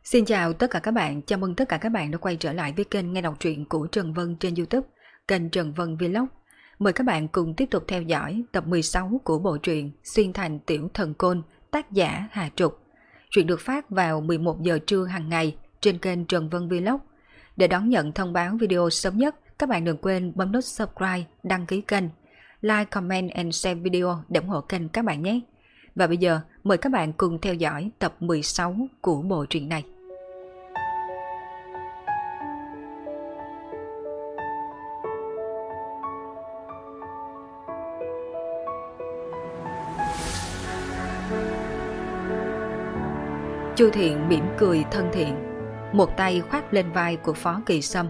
Xin chào tất cả các bạn, chào mừng tất cả các bạn đã quay trở lại với kênh nghe đọc truyện của Trần Vân trên YouTube, kênh Trần Vân Vlog. Mời các bạn cùng tiếp tục theo dõi tập 16 của bộ truyện Xuyên thành tiểu thần côn, tác giả Hà Trục. Truyện được phát vào 11 giờ trưa hàng ngày trên kênh Trần Vân Vlog. Để đón nhận thông báo video sớm nhất, các bạn đừng quên bấm nút subscribe, đăng ký kênh, like, comment and share video để ủng hộ kênh các bạn nhé. Và bây giờ, mời các bạn cùng theo dõi tập 16 của bộ truyện này. Chu Thiện mỉm cười thân thiện, một tay khoác lên vai của Phó Kỳ Sâm.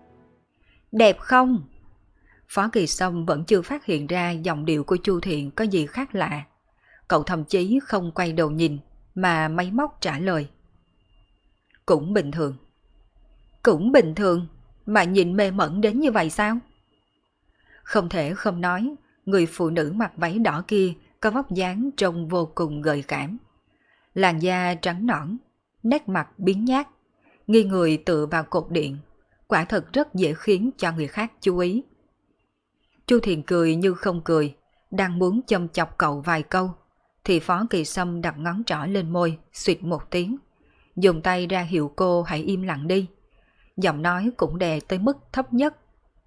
Đẹp không? Phó Kỳ Sâm vẫn chưa phát hiện ra giọng điệu của Chu Thiện có gì khác lạ. Cậu thậm chí không quay đầu nhìn mà máy móc trả lời. Cũng bình thường. Cũng bình thường, mà nhìn mê mẩn đến như vậy sao? Không thể không nói, người phụ nữ mặc váy đỏ kia có vóc dáng trông vô cùng gợi cảm. Làn da trắng nõn, nét mặt biến nhát, nghi người tựa vào cột điện, quả thật rất dễ khiến cho người khác chú ý. Chu Thiện cười như không cười, đang muốn châm chọc cậu vài câu, thì Phó Kỳ Sâm đặt ngón trỏ lên môi, xuyệt một tiếng, dùng tay ra hiệu cô hãy im lặng đi. Giọng nói cũng đè tới mức thấp nhất.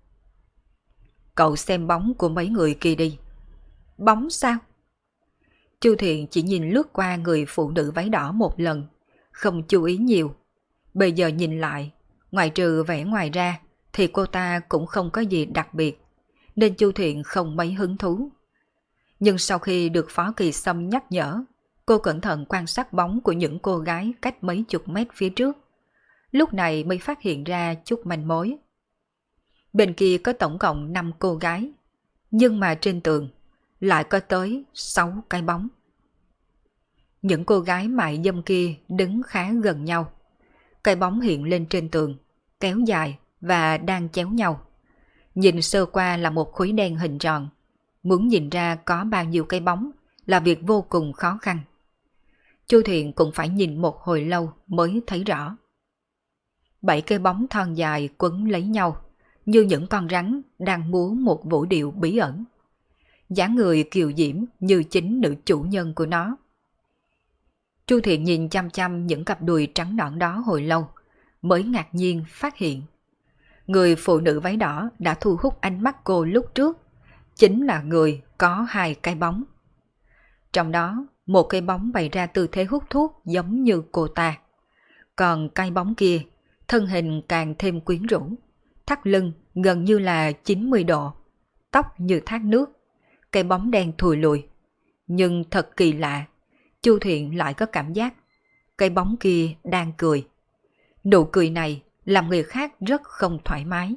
Cậu xem bóng của mấy người kia đi. Bóng sao? Chu Thiện chỉ nhìn lướt qua người phụ nữ váy đỏ một lần, không chú ý nhiều. Bây giờ nhìn lại, ngoài trừ vẻ ngoài ra, thì cô ta cũng không có gì đặc biệt, nên Chu Thiện không mấy hứng thú. Nhưng sau khi được Phó Kỳ Sâm nhắc nhở, cô cẩn thận quan sát bóng của những cô gái cách mấy chục mét phía trước. Lúc này mới phát hiện ra chút manh mối. Bên kia có tổng cộng 5 cô gái, nhưng mà trên tường lại có tới 6 cái bóng. Những cô gái mại dâm kia đứng khá gần nhau. Cái bóng hiện lên trên tường, kéo dài và đang chéo nhau. Nhìn sơ qua là một khối đen hình tròn. Muốn nhìn ra có bao nhiêu cái bóng là việc vô cùng khó khăn. Chu Thiện cũng phải nhìn một hồi lâu mới thấy rõ. 7 cái bóng thon dài quấn lấy nhau, như những con rắn đang múa một vũ điệu bí ẩn. Dáng người kiều diễm như chính nữ chủ nhân của nó. Chu Thiện nhìn chăm chăm những cặp đùi trắng nõn đó hồi lâu, mới ngạc nhiên phát hiện. Người phụ nữ váy đỏ đã thu hút ánh mắt cô lúc trước, chính là người có 2 cái bóng. Trong đó, một cái bóng bày ra tư thế hút thuốc giống như cô ta. Còn cái bóng kia, thân hình càng thêm quyến rũ, thắt lưng gần như là 90 độ, tóc như thác nước, cái bóng đen thùi lùi. Nhưng thật kỳ lạ, Chu Thiện lại có cảm giác cái bóng kia đang cười. Nụ cười này làm người khác rất không thoải mái.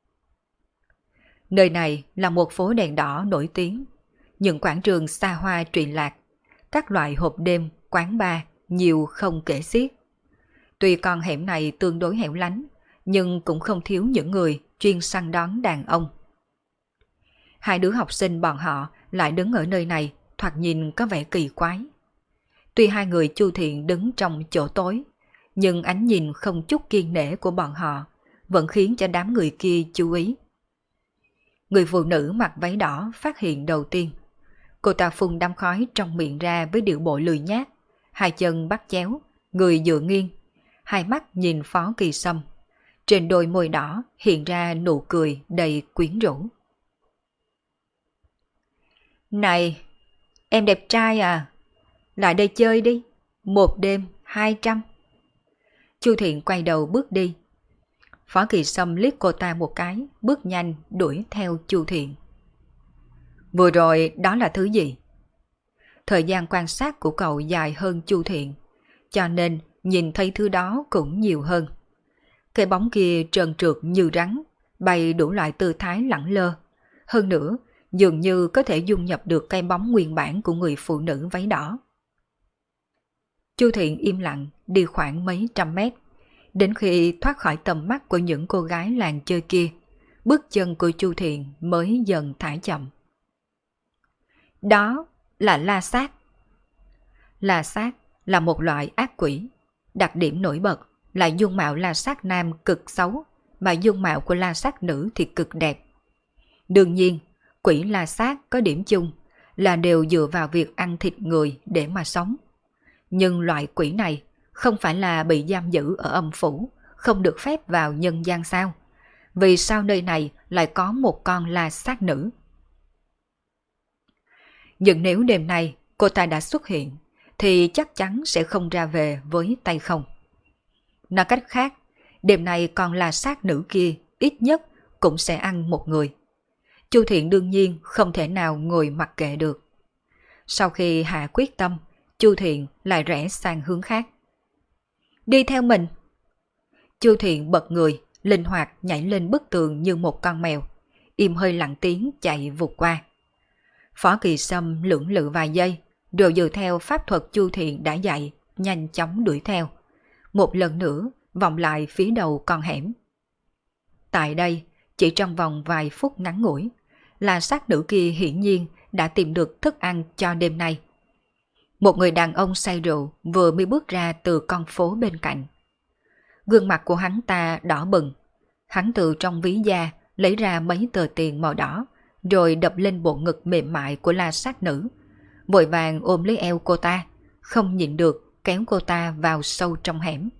Nơi này là một phố đèn đỏ nổi tiếng, những quảng trường xa hoa trụy lạc, các loại hộp đêm, quán bar nhiều không kể xiết. Tuy con hẻm này tương đối hẻo lánh, nhưng cũng không thiếu những người chuyên săn đón đàn ông. 2 đứa học sinh bọn họ lại đứng ở nơi này, thoạt nhìn có vẻ kỳ quái. Tuy 2 người Chu Thiện đứng trong chỗ tối, nhưng ánh nhìn không chút kiêng nể của bọn họ vẫn khiến cho đám người kia chú ý. Người phụ nữ mặc váy đỏ phát hiện đầu tiên. Cô ta phun đám khói trong miệng ra với điệu bộ lười nhác, 2 chân bắt chéo, người dựa nghiêng, 2 mắt nhìn Phó Kỳ Sâm. Trên đôi môi đỏ hiện ra nụ cười đầy quyến rũ. Này, em đẹp trai à? Lại đây chơi đi, 1 đêm 200. Chu Thiện quay đầu bước đi. Phó Kỳ Sâm liếc cô ta một cái, bước nhanh đuổi theo Chu Thiện. Vừa rồi đó là thứ gì? Thời gian quan sát của cậu dài hơn Chu Thiện, cho nên nhìn thấy thứ đó cũng nhiều hơn. Cái bóng kia trơn trượt như rắn, bay đủ loại tư thái lẳng lơ. Hơn nữa, dường như có thể dung nhập được cái bóng nguyên bản của người phụ nữ váy đỏ. Chu Thiện im lặng đi khoảng mấy trăm mét, đến khi thoát khỏi tầm mắt của những cô gái làng chơi kia, bước chân của Chu Thiện mới dần thả chậm. Đó là la sát. La sát là một loại ác quỷ, Đặc điểm nổi bật là dung mạo la sát nam cực xấu, mà dung mạo của la sát nữ thì cực đẹp. Đương nhiên, quỷ la sát có điểm chung là đều dựa vào việc ăn thịt người để mà sống. Nhưng loại quỷ này không phải là bị giam giữ ở âm phủ, không được phép vào nhân gian sao? Vì sao nơi này lại có một con la sát nữ? Nhưng nếu đêm nay cô ta đã xuất hiện, thì chắc chắn sẽ không ra về với tay không. Nói cách khác, đêm nay con la sát nữ kia ít nhất cũng sẽ ăn một người. Chu Thiện đương nhiên không thể nào ngồi mặc kệ được. Sau khi hạ quyết tâm, Chu Thiện lại rẽ sang hướng khác. Đi theo mình. Chu Thiện bật người, linh hoạt nhảy lên bức tường như một con mèo, im hơi lặng tiếng chạy vụt qua. Phó Kỳ Sâm lưỡng lự vài giây, rồi dựa theo pháp thuật Chu Thiện đã dạy, nhanh chóng đuổi theo. Một lần nữa, vòng lại phía đầu con hẻm. Tại đây, chỉ trong vòng vài phút ngắn ngủi, la sát nữ kia hiển nhiên đã tìm được thức ăn cho đêm nay. Một người đàn ông say rượu vừa mới bước ra từ con phố bên cạnh. Gương mặt của hắn ta đỏ bừng. Hắn từ trong ví da lấy ra mấy tờ tiền màu đỏ, rồi đập lên bộ ngực mềm mại của la sát nữ. Vội vàng ôm lấy eo cô ta, không nhịn được kéo cô ta vào sâu trong hẻm.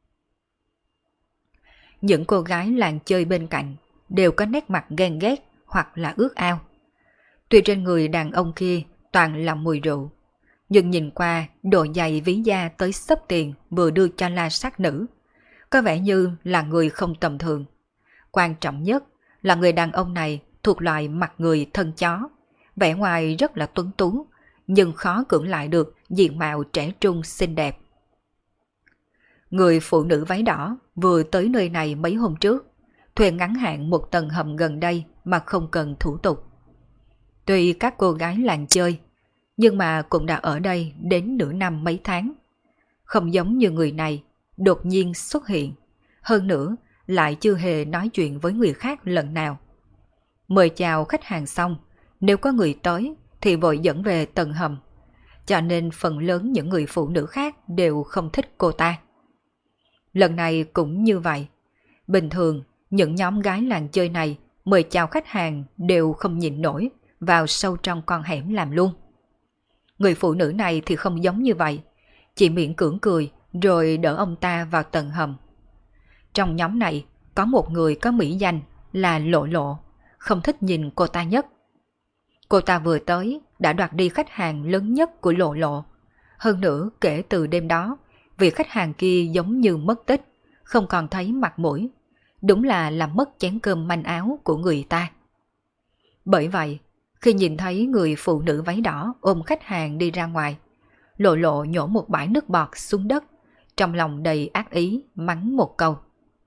Những cô gái làng chơi bên cạnh đều có nét mặt ghen ghét hoặc là ước ao. Tuy trên người đàn ông kia toàn là mùi rượu, nhưng nhìn qua độ dày ví da tới xấp tiền vừa đưa cho la sát nữ, có vẻ như là người không tầm thường. Quan trọng nhất là người đàn ông này thuộc loại mặt người thân chó, vẻ ngoài rất là tuấn tú, nhưng khó cưỡng lại được diện mạo trẻ trung xinh đẹp. Người phụ nữ váy đỏ vừa tới nơi này mấy hôm trước, thuê ngắn hạn một tầng hầm gần đây mà không cần thủ tục. Tuy các cô gái làng chơi, nhưng mà cũng đã ở đây đến nửa năm mấy tháng. Không giống như người này đột nhiên xuất hiện, hơn nữa lại chưa hề nói chuyện với người khác lần nào. Mời chào khách hàng xong, nếu có người tới thì vội dẫn về tầng hầm, cho nên phần lớn những người phụ nữ khác đều không thích cô ta. Lần này cũng như vậy. Bình thường, những nhóm gái làng chơi này mời chào khách hàng đều không nhịn nổi, vào sâu trong con hẻm làm luôn. Người phụ nữ này thì không giống như vậy, chỉ miễn cưỡng cười rồi đỡ ông ta vào tầng hầm. Trong nhóm này có một người có mỹ danh là Lộ Lộ, không thích nhìn cô ta nhất. Cô ta vừa tới đã đoạt đi khách hàng lớn nhất của Lộ Lộ. Hơn nữa kể từ đêm đó, vị khách hàng kia giống như mất tích, không còn thấy mặt mũi. Đúng là làm mất chén cơm manh áo của người ta. Bởi vậy, khi nhìn thấy người phụ nữ váy đỏ ôm khách hàng đi ra ngoài, Lộ Lộ nhổ một bãi nước bọt xuống đất, trong lòng đầy ác ý mắng một câu.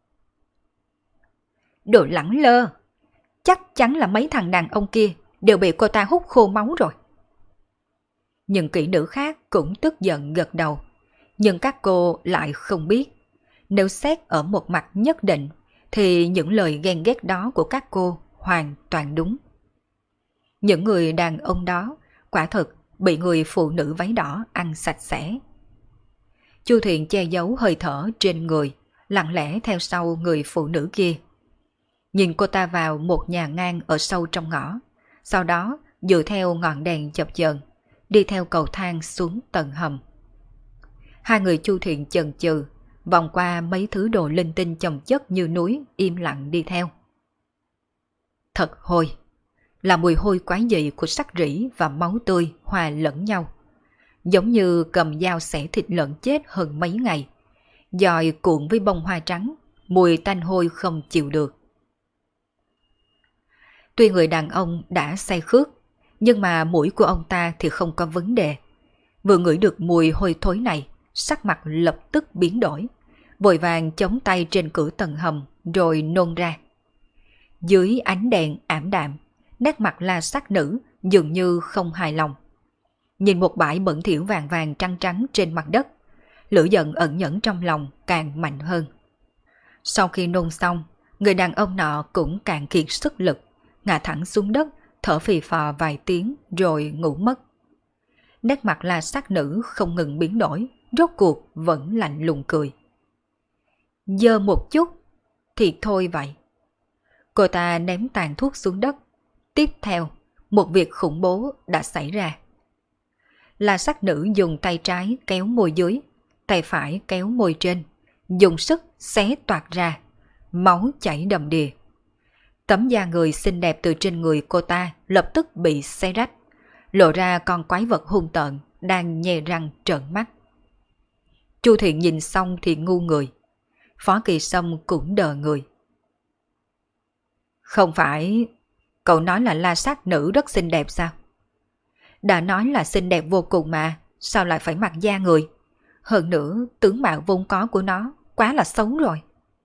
Đồ lẳng lơ! Chắc chắn là mấy thằng đàn ông kia đều bị cô ta hút khô máu rồi. Những kỹ nữ khác cũng tức giận gật đầu, nhưng các cô lại không biết. Nếu xét ở một mặt nhất định, thì những lời ghen ghét đó của các cô hoàn toàn đúng. Những người đàn ông đó quả thực bị người phụ nữ váy đỏ ăn sạch sẽ. Chu Thiện che giấu hơi thở trên người, lặng lẽ theo sau người phụ nữ kia. Nhìn cô ta vào một nhà ngang ở sâu trong ngõ, sau đó dựa theo ngọn đèn chập chờn, đi theo cầu thang xuống tầng hầm. Hai người Chu Thiện chần chừ, vòng qua mấy thứ đồ linh tinh chồng chất như núi, im lặng đi theo. Thật hôi, là mùi hôi quái dị của xác rỉ và máu tươi hòa lẫn nhau. Giống như cầm dao xẻ thịt lợn chết hơn mấy ngày, dòi cuộn với bông hoa trắng, mùi tanh hôi không chịu được. Tuy người đàn ông đã say khước, nhưng mà mũi của ông ta thì không có vấn đề. Vừa ngửi được mùi hôi thối này, sắc mặt lập tức biến đổi, vội vàng chống tay trên cửa tầng hầm rồi nôn ra. Dưới ánh đèn ảm đạm, nét mặt la sát nữ dường như không hài lòng. Nhìn một bãi bẩn thỉu vàng vàng trắng trắng trên mặt đất, lửa giận ẩn nhẫn trong lòng càng mạnh hơn. Sau khi nôn xong, người đàn ông nọ cũng càng kiệt sức lực, ngã thẳng xuống đất, thở phì phò vài tiếng rồi ngủ mất. Nét mặt la sát nữ không ngừng biến đổi, rốt cuộc vẫn lạnh lùng cười. Giờ một chút thì thôi vậy. Cô ta ném tàn thuốc xuống đất. Tiếp theo, một việc khủng bố đã xảy ra. La sát nữ dùng tay trái kéo môi dưới, tay phải kéo môi trên, dùng sức xé toạc ra, máu chảy đầm đìa. Tấm da người xinh đẹp từ trên người cô ta lập tức bị xé rách, lộ ra con quái vật hung tợn đang nhe răng trợn mắt. Chu Thiện nhìn xong thì ngu người. Phó Kỳ Sâm cũng đờ người. Không phải cậu nói là la sát nữ rất xinh đẹp sao? Đã nói là xinh đẹp vô cùng mà, sao lại phải mặc da người? Hơn nữa, tướng mạo vốn có của nó quá là xấu rồi.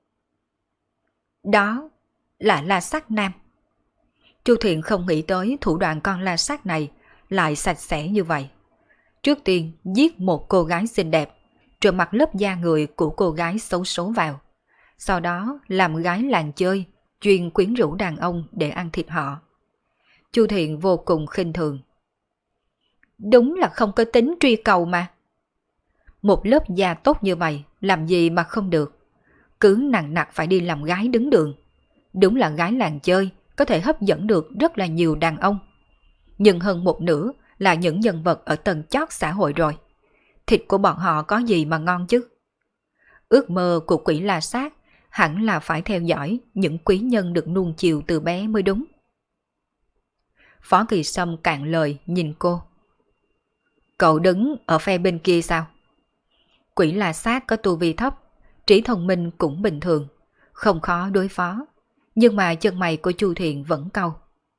Đó là la sát nam. Chu Thiện không nghĩ tới thủ đoạn con la sát này lại sạch sẽ như vậy. Trước tiên giết một cô gái xinh đẹp, rồi mặc lớp da người của cô gái xấu số vào. Sau đó làm gái làng chơi, chuyên quyến rũ đàn ông để ăn thịt họ. Chu Thiện vô cùng khinh thường. Đúng là không có tính truy cầu mà. Một lớp da tốt như vậy, làm gì mà không được. Cứ nặng nặc phải đi làm gái đứng đường. Đúng là gái làng chơi, có thể hấp dẫn được rất là nhiều đàn ông. Nhưng hơn một nửa là những nhân vật ở tầng chót xã hội rồi. Thịt của bọn họ có gì mà ngon chứ? Ước mơ của quỷ la sát hẳn là phải theo dõi những quý nhân được nuông chiều từ bé mới đúng. Phó Kỳ Sâm cạn lời nhìn cô. Cậu đứng ở phe bên kia sao? Quỷ la sát có tu vi thấp, trí thông minh cũng bình thường, không khó đối phó. Nhưng mà chân mày của Chu Thiện vẫn cau.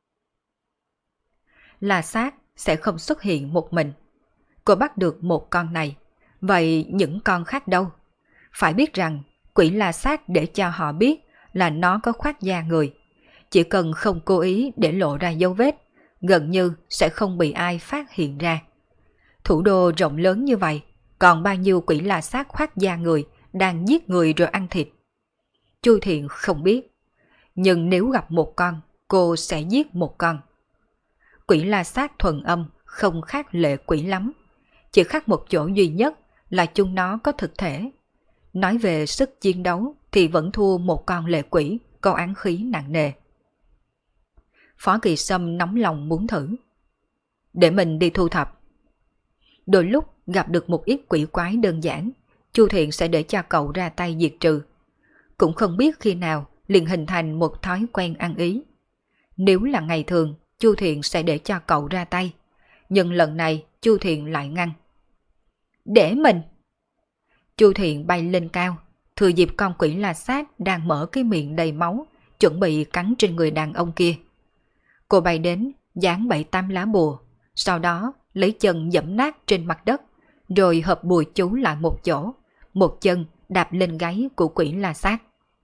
La sát sẽ không xuất hiện một mình. Cô bắt được một con này, vậy những con khác đâu? Phải biết rằng quỷ la sát để cho họ biết là nó có khoác da người. Chỉ cần không cố ý để lộ ra dấu vết, gần như sẽ không bị ai phát hiện ra. Thủ đô rộng lớn như vậy, còn bao nhiêu quỷ la sát khoác da người đang giết người rồi ăn thịt? Chu Thiện không biết. Nhưng nếu gặp một con, cô sẽ giết một con. Quỷ la sát thuần âm không khác lệ quỷ lắm. Chỉ khác một chỗ duy nhất là chúng nó có thực thể. Nói về sức chiến đấu thì vẫn thua một con lệ quỷ có oán khí nặng nề. Phó Kỳ Sâm nóng lòng muốn thử. Để mình đi thu thập. Đôi lúc gặp được một ít quỷ quái đơn giản, Chu Thiện sẽ để cho cậu ra tay diệt trừ. Cũng không biết khi nào liền hình thành một thói quen ăn ý. Nếu là ngày thường, Chu Thiện sẽ để cho cậu ra tay. Nhưng lần này Chu Thiện lại ngăn. Để mình! Chu Thiện bay lên cao, thừa dịp con quỷ la sát đang mở cái miệng đầy máu, chuẩn bị cắn trên người đàn ông kia. Cô bay đến, dán 7-8 lá bùa, sau đó lấy chân giẫm nát trên mặt đất, rồi hợp bùa chú lại một chỗ, một chân đạp lên gáy của quỷ la sát.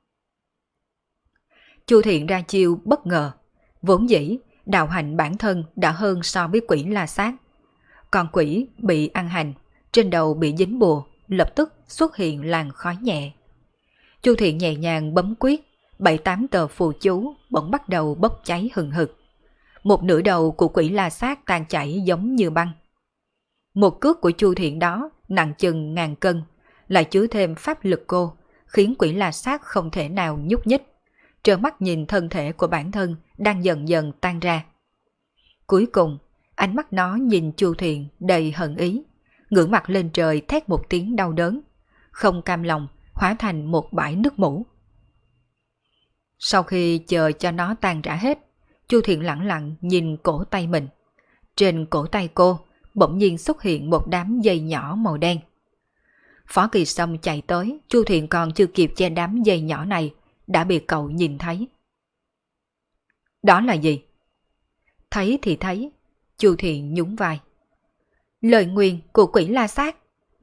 Chu Thiện ra chiêu bất ngờ, vốn dĩ đạo hạnh bản thân đã hơn so với quỷ la sát. Còn quỷ bị ăn hành, trên đầu bị dính bùa, lập tức xuất hiện làn khói nhẹ. Chu Thiện nhẹ nhàng bấm quyết, 7-8 tờ phù chú bỗng bắt đầu bốc cháy hừng hực. Một nửa đầu của quỷ la sát tan chảy giống như băng. Một cước của Chu Thiện đó nặng chừng 1000 cân, lại chứa thêm pháp lực cô, khiến quỷ la sát không thể nào nhúc nhích. Trơ mắt nhìn thân thể của bản thân đang dần dần tan ra. Cuối cùng, ánh mắt nó nhìn Chu Thiện đầy hận ý, ngửa mặt lên trời thét một tiếng đau đớn, không cam lòng hóa thành một bãi nước mủ. Sau khi chờ cho nó tan rã hết, Chu Thiện lặng lặng nhìn cổ tay mình. Trên cổ tay cô bỗng nhiên xuất hiện một đám dây nhỏ màu đen. Phó Kỳ Sâm chạy tới, Chu Thiện còn chưa kịp che đám dây nhỏ này đã bị cậu nhìn thấy. Đó là gì? Thấy thì thấy, Chu Thiện nhún vai. Lời nguyền của quỷ la sát.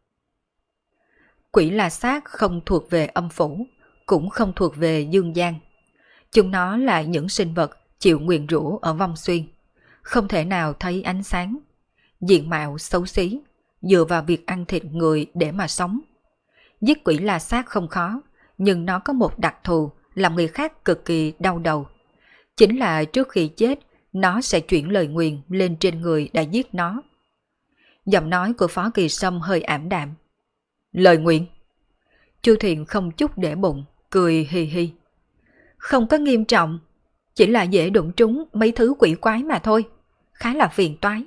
Quỷ la sát không thuộc về âm phủ, cũng không thuộc về dương gian. Chúng nó là những sinh vật chịu nguyền rủa ở vong xuyên, không thể nào thấy ánh sáng. Diện mạo xấu xí, dựa vào việc ăn thịt người để mà sống. Giết quỷ la sát không khó, nhưng nó có một đặc thù làm người khác cực kỳ đau đầu. Chính là trước khi chết, nó sẽ chuyển lời nguyền lên trên người đã giết nó. Giọng nói của Phó Kỳ Sâm hơi ảm đạm. Lời nguyện. Chu Thiện không chút để bụng, cười hì hì. Không có nghiêm trọng, chỉ là dễ đụng trúng mấy thứ quỷ quái mà thôi, khá là phiền toái.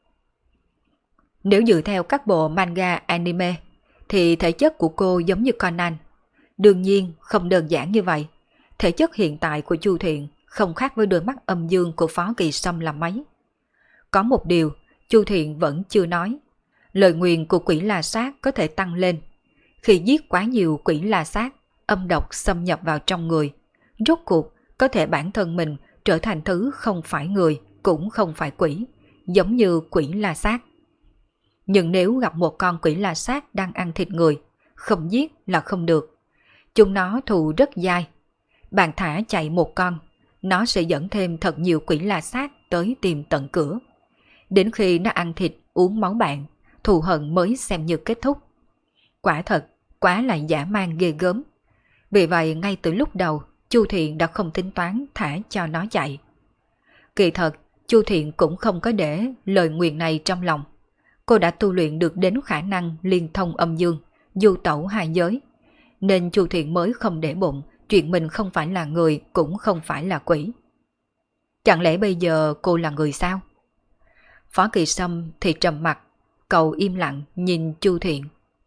Nếu dựa theo các bộ manga anime, thì thể chất của cô giống như Conan. Đương nhiên không đơn giản như vậy. Thể chất hiện tại của Chu Thiện không khác với đôi mắt âm dương của Phó Kỳ Sâm là mấy. Có một điều Chu Thiện vẫn chưa nói. Lời nguyền của quỷ la sát có thể tăng lên. Khi giết quá nhiều quỷ la sát, âm độc xâm nhập vào trong người, rốt cuộc có thể bản thân mình trở thành thứ không phải người, cũng không phải quỷ, giống như quỷ la sát. Nhưng nếu gặp một con quỷ la sát đang ăn thịt người, không giết là không được. Chúng nó thù rất dai. Bạn thả chạy một con, nó sẽ dẫn thêm thật nhiều quỷ la sát tới tìm tận cửa. Đến khi nó ăn thịt, uống máu bạn, thù hận mới xem như kết thúc. Quả thật, quá là dã man ghê gớm. Vì vậy ngay từ lúc đầu, Chu Thiện đã không tính toán thả cho nó chạy. Kỳ thật, Chu Thiện cũng không có để lời nguyền này trong lòng. Cô đã tu luyện được đến khả năng liên thông âm dương, du tẩu hai giới. Nên Chu Thiện mới không để bụng chuyện mình không phải là người cũng không phải là quỷ. Chẳng lẽ bây giờ cô là người sao? Phó Kỳ Sâm thì trầm mặt, cậu im lặng nhìn Chu Thiện.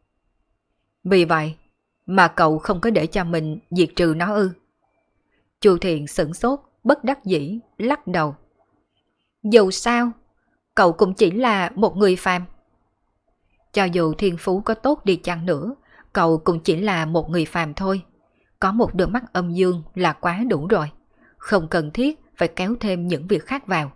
Vì vậy mà cậu không có để cho mình diệt trừ nó ư? Chu Thiện sửng sốt, bất đắc dĩ, lắc đầu. Dù sao, cậu cũng chỉ là một người phàm. Cho dù thiên phú có tốt đi chăng nữa, cậu cũng chỉ là một người phàm thôi. Có một đôi mắt âm dương là quá đủ rồi. Không cần thiết phải kéo thêm những việc khác vào.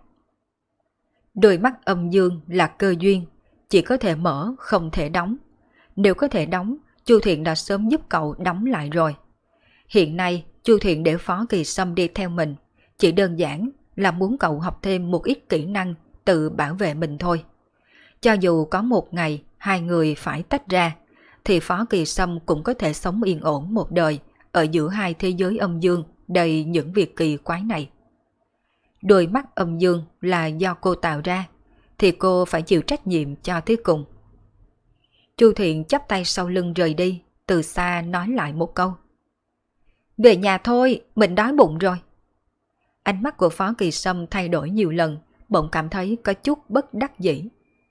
Đôi mắt âm dương là cơ duyên, chỉ có thể mở, không thể đóng. Nếu có thể đóng, Chu Thiện đã sớm giúp cậu đóng lại rồi. Hiện nay, Chu Thiện để Phó Kỳ Sâm đi theo mình, chỉ đơn giản là muốn cậu học thêm một ít kỹ năng tự bảo vệ mình thôi. Cho dù có một ngày hai người phải tách ra, thì Phó Kỳ Sâm cũng có thể sống yên ổn một đời ở giữa hai thế giới âm dương đầy những việc kỳ quái này. Đôi mắt âm dương là do cô tạo ra, thì cô phải chịu trách nhiệm cho tới cùng. Chu Thiện chắp tay sau lưng rời đi, từ xa nói lại một câu. Về nhà thôi, mình đói bụng rồi. Ánh mắt của Phó Kỳ Sâm thay đổi nhiều lần, bỗng cảm thấy có chút bất đắc dĩ.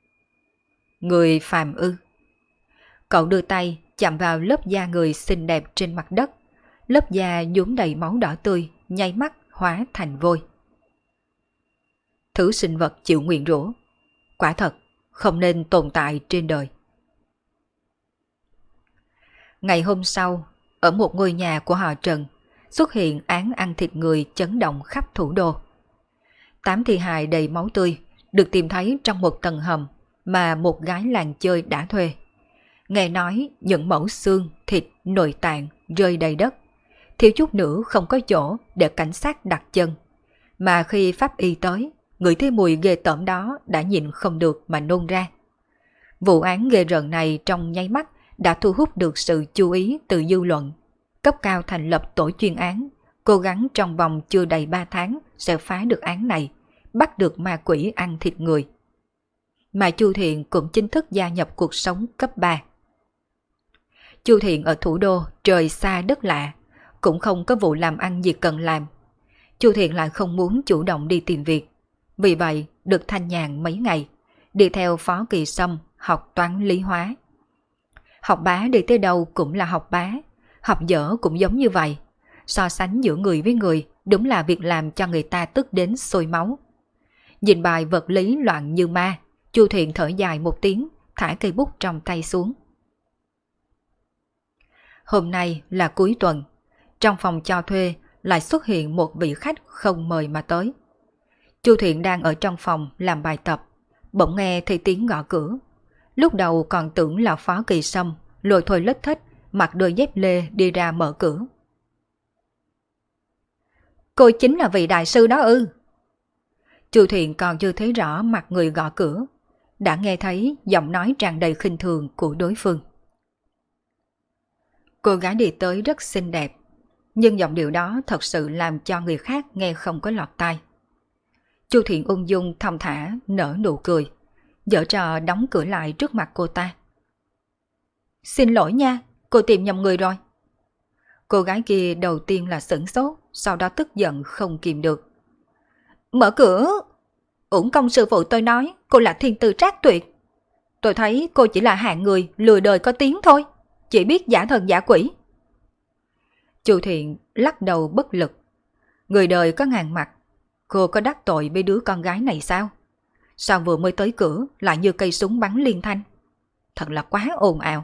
Người phàm ư? Cậu đưa tay chạm vào lớp da người xinh đẹp trên mặt đất. Lớp da nhuốm đầy máu đỏ tươi, nháy mắt hóa thành vôi. Thứ sinh vật chịu nguyền rủa, quả thật không nên tồn tại trên đời. Ngày hôm sau, ở một ngôi nhà của họ Trần, xuất hiện án ăn thịt người chấn động khắp thủ đô. 8 thi hài đầy máu tươi được tìm thấy trong một tầng hầm mà một gái làng chơi đã thuê. Nghe nói những mẫu xương, thịt, nội tạng rơi đầy đất, thiếu chút nữa không có chỗ để cảnh sát đặt chân. Mà khi pháp y tới, ngửi thấy mùi ghê tởm đó đã nhịn không được mà nôn ra. Vụ án ghê rợn này trong nháy mắt đã thu hút được sự chú ý từ dư luận. Cấp cao thành lập tổ chuyên án, cố gắng trong vòng chưa đầy 3 tháng sẽ phá được án này, bắt được ma quỷ ăn thịt người. Mà Chu Thiện cũng chính thức gia nhập cuộc sống cấp 3. Chu Thiện ở thủ đô trời xa đất lạ, cũng không có vụ làm ăn gì cần làm. Chu Thiện lại không muốn chủ động đi tìm việc, vì vậy được thanh nhàn mấy ngày, đi theo Phó Kỳ Sâm học toán lý hóa. Học bá đi tới đâu cũng là học bá, học dở cũng giống như vậy. So sánh giữa người với người đúng là việc làm cho người ta tức đến sôi máu. Nhìn bài vật lý loạn như ma, Chu Thiện thở dài một tiếng, thả cây bút trong tay xuống. Hôm nay là cuối tuần, trong phòng cho thuê lại xuất hiện một vị khách không mời mà tới. Chu Thiện đang ở trong phòng làm bài tập, bỗng nghe thấy tiếng gõ cửa. Lúc đầu còn tưởng là Phó Kỳ Sâm, lôi thôi lết thết, mặc đôi dép lê đi ra mở cửa. Cô chính là vị đại sư đó ư? Chu Thiện còn chưa thấy rõ mặt người gõ cửa, đã nghe thấy giọng nói tràn đầy khinh thường của đối phương. Cô gái đi tới rất xinh đẹp, nhưng giọng điệu đó thật sự làm cho người khác nghe không có lọt tai. Chu Thiện ung dung thong thả nở nụ cười, giở trò đóng cửa lại trước mặt cô ta. Xin lỗi nha, cô tìm nhầm người rồi. Cô gái kia đầu tiên là sửng sốt, sau đó tức giận không kìm được. Mở cửa! Uổng công sư phụ tôi nói cô là thiên tư trác tuyệt. Tôi thấy cô chỉ là hạng người lừa đời có tiếng thôi, chỉ biết giả thần giả quỷ. Chu Thiện lắc đầu bất lực. Người đời có ngàn mặt, cô có đắc tội với đứa con gái này sao? Sao vừa mới tới cửa lại như cây súng bắn liên thanh? Thật là quá ồn ào.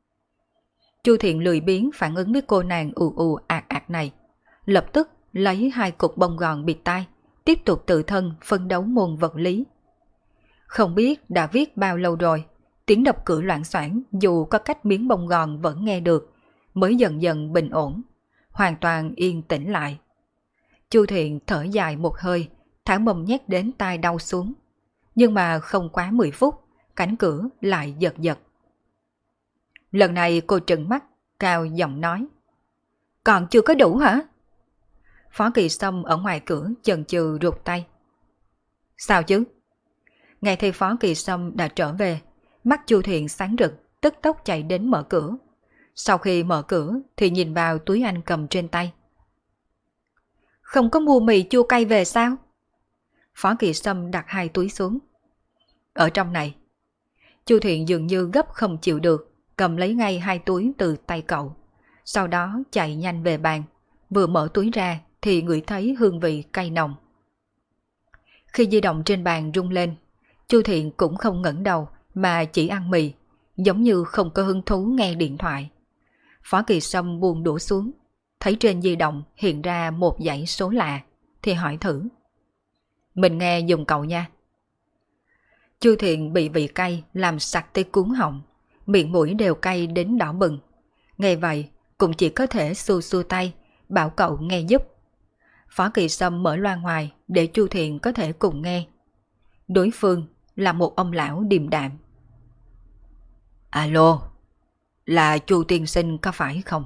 Chu Thiện lười biếng phản ứng với cô nàng ù ù ạt ạt này, lập tức lấy 2 cục bông gòn bịt tai, tiếp tục tự thân phân đấu môn vật lý. Không biết đã viết bao lâu rồi, tiếng đập cửa loạn xoảng dù có cách miếng bông gòn vẫn nghe được, mới dần dần bình ổn, hoàn toàn yên tĩnh lại. Chu Thiện thở dài một hơi, thả mông nhét đến tai đau xuống. Nhưng mà không quá 10 phút, cánh cửa lại giật giật. Lần này cô trừng mắt, cao giọng nói. Còn chưa có đủ hả? Phó Kỳ Sâm ở ngoài cửa chần chừ rụt tay. Sao chứ? Nghe thấy Phó Kỳ Sâm đã trở về, mắt Chu Thiện sáng rực, tức tốc chạy đến mở cửa. Sau khi mở cửa thì nhìn vào túi anh cầm trên tay. Không có mua mì chua cay về sao? Phó Kỳ Sâm đặt 2 túi xuống. Ở trong này. Chu Thiện dường như gấp không chịu được, cầm lấy ngay 2 túi từ tay cậu. Sau đó chạy nhanh về bàn, vừa mở túi ra thì ngửi thấy hương vị cay nồng. Khi di động trên bàn rung lên, Chu Thiện cũng không ngẩng đầu mà chỉ ăn mì, giống như không có hứng thú nghe điện thoại. Phó Kỳ Sâm buông đũa xuống, thấy trên di động hiện ra một dãy số lạ, thì hỏi thử. Mình nghe dùng cậu nha. Chu Thiện bị vị cay làm sặc tới cuốn họng, miệng mũi đều cay đến đỏ bừng. Nghe vậy cũng chỉ có thể xua xua tay, bảo cậu nghe giúp. Phó Kỳ Sâm mở loa ngoài để Chu Thiện có thể cùng nghe. Đối phương là một ông lão điềm đạm. Alo, là Chu tiên sinh có phải không?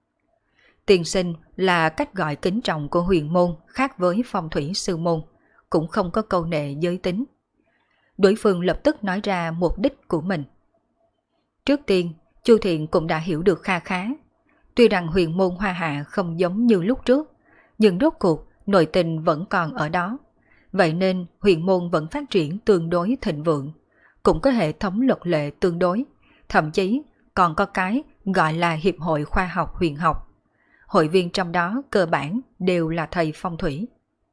Tiên sinh là cách gọi kính trọng của huyền môn, khác với phong thủy sư môn, cũng không có câu nệ giới tính. Đối phương lập tức nói ra mục đích của mình. Trước tiên, Chu Thiện cũng đã hiểu được kha khá. Tuy rằng huyền môn Hoa Hạ không giống như lúc trước, nhưng rốt cuộc nội tình vẫn còn ở đó. Vậy nên huyền môn vẫn phát triển tương đối thịnh vượng, cũng có hệ thống luật lệ tương đối, thậm chí còn có cái gọi là Hiệp hội Khoa học Huyền học. Hội viên trong đó cơ bản đều là thầy phong thủy.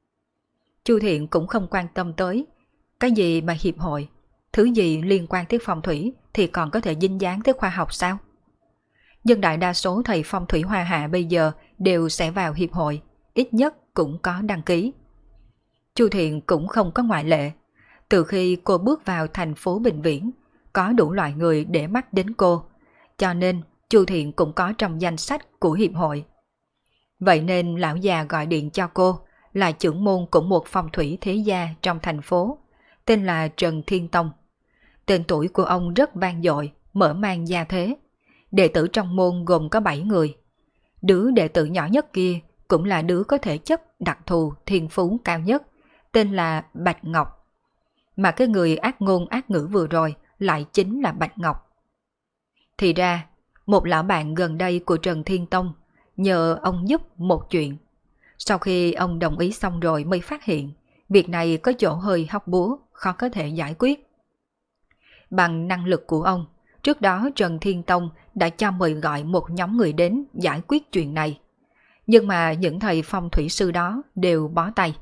Chu Thiện cũng không quan tâm tới cái gì mà hiệp hội, thứ gì liên quan tới phong thủy thì còn có thể dính dáng tới khoa học sao? Nhưng đại đa số thầy phong thủy Hoa Hạ bây giờ đều sẽ vào hiệp hội, ít nhất cũng có đăng ký. Chu Thiện cũng không có ngoại lệ. Từ khi cô bước vào thành phố Bình Viễn, có đủ loại người để mắt đến cô, cho nên Chu Thiện cũng có trong danh sách của hiệp hội. Vậy nên lão già gọi điện cho cô là trưởng môn của một phong thủy thế gia trong thành phố, tên là Trần Thiên Tông. Tên tuổi của ông rất vang dội, mở mang gia thế. Đệ tử trong môn gồm có 7 người. Đứa đệ tử nhỏ nhất kia cũng là đứa có thể chất đặc thù thiên phú cao nhất, tên là Bạch Ngọc. Mà cái người ác ngôn ác ngữ vừa rồi lại chính là Bạch Ngọc. Thì ra, một lão bạn gần đây của Trần Thiên Tông nhờ ông giúp một chuyện. Sau khi ông đồng ý xong rồi mới phát hiện việc này có chỗ hơi hóc búa, khó có thể giải quyết. Bằng năng lực của ông, trước đó Trần Thiên Tông đã cho mời gọi một nhóm người đến giải quyết chuyện này. Nhưng mà những thầy phong thủy sư đó đều bó tay.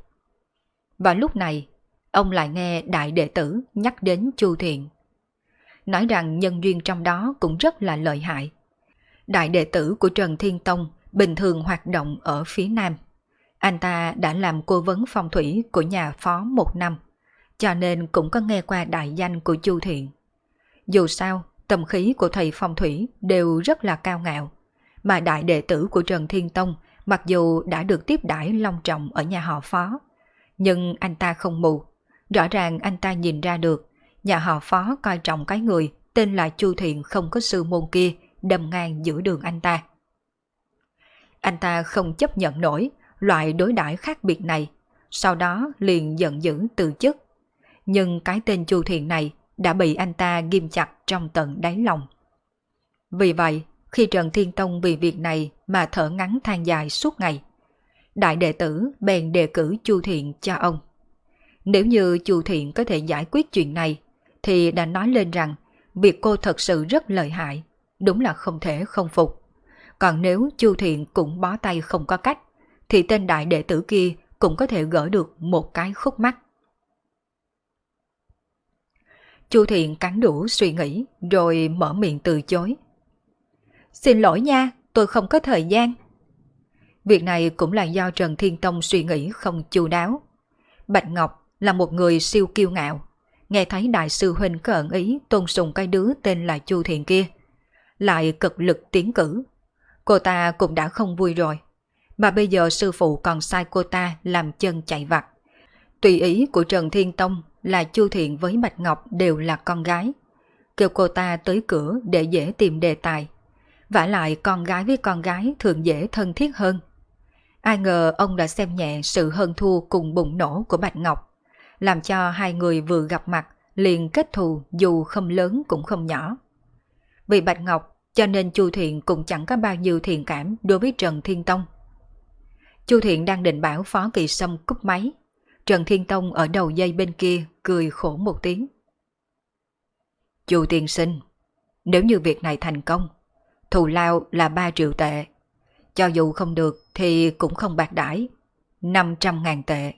Và lúc này, ông lại nghe đại đệ tử nhắc đến Chu Thiện. Nói rằng nhân duyên trong đó cũng rất là lợi hại. Đại đệ tử của Trần Thiên Tông bình thường hoạt động ở phía Nam. Anh ta đã làm cố vấn phong thủy của nhà phó 1 năm, cho nên cũng có nghe qua đại danh của Chu Thiện. Dù sao, tâm khí của thầy phong thủy đều rất là cao ngạo, mà đại đệ tử của Trần Thiên Tông mặc dù đã được tiếp đãi long trọng ở nhà họ phó, nhưng anh ta không mù. Rõ ràng anh ta nhìn ra được, nhà họ phó coi trọng cái người tên là Chu Thiện không có sư môn kia đâm ngang giữa đường anh ta. Anh ta không chấp nhận nổi loại đối đãi khác biệt này, sau đó liền giận dữ từ chức. Nhưng cái tên Chu Thiện này đã bị anh ta ghim chặt trong tận đáy lòng. Vì vậy, khi Trần Thiên Tông vì việc này mà thở ngắn than dài suốt ngày, đại đệ tử bèn đề cử Chu Thiện cho ông. Nếu như Chu Thiện có thể giải quyết chuyện này, thì đã nói lên rằng việc cô thật sự rất lợi hại, đúng là không thể không phục. Còn nếu Chu Thiện cũng bó tay không có cách, thì tên đại đệ tử kia cũng có thể gỡ được một cái khúc mắc. Chu Thiện cắn đũa suy nghĩ rồi mở miệng từ chối. Xin lỗi nha, tôi không có thời gian. Việc này cũng là do Trần Thiên Tông suy nghĩ không chu đáo. Bạch Ngọc là một người siêu kiêu ngạo. Nghe thấy đại sư huynh có ẩn ý tôn sùng cái đứa tên là Chu Thiện kia, lại cực lực tiến cử. Cô ta cũng đã không vui rồi. Mà bây giờ sư phụ còn sai cô ta làm chân chạy vặt. Tùy ý của Trần Thiên Tông là Chu Thiện với Bạch Ngọc đều là con gái. Kêu cô ta tới cửa để dễ tìm đề tài. Vả lại con gái với con gái thường dễ thân thiết hơn. Ai ngờ ông đã xem nhẹ sự hơn thua cùng bùng nổ của Bạch Ngọc, làm cho hai người vừa gặp mặt liền kết thù dù không lớn cũng không nhỏ. Vì Bạch Ngọc cho nên Chu Thiện cũng chẳng có bao nhiêu thiện cảm đối với Trần Thiên Tông. Chu Thiện đang định bảo Phó Kỳ Sâm cúp máy. Trần Thiên Tông ở đầu dây bên kia cười khổ một tiếng. Chu tiên sinh, nếu như việc này thành công, thù lao là 3 triệu tệ. Cho dù không được thì cũng không bạc đãi, 500.000 tệ.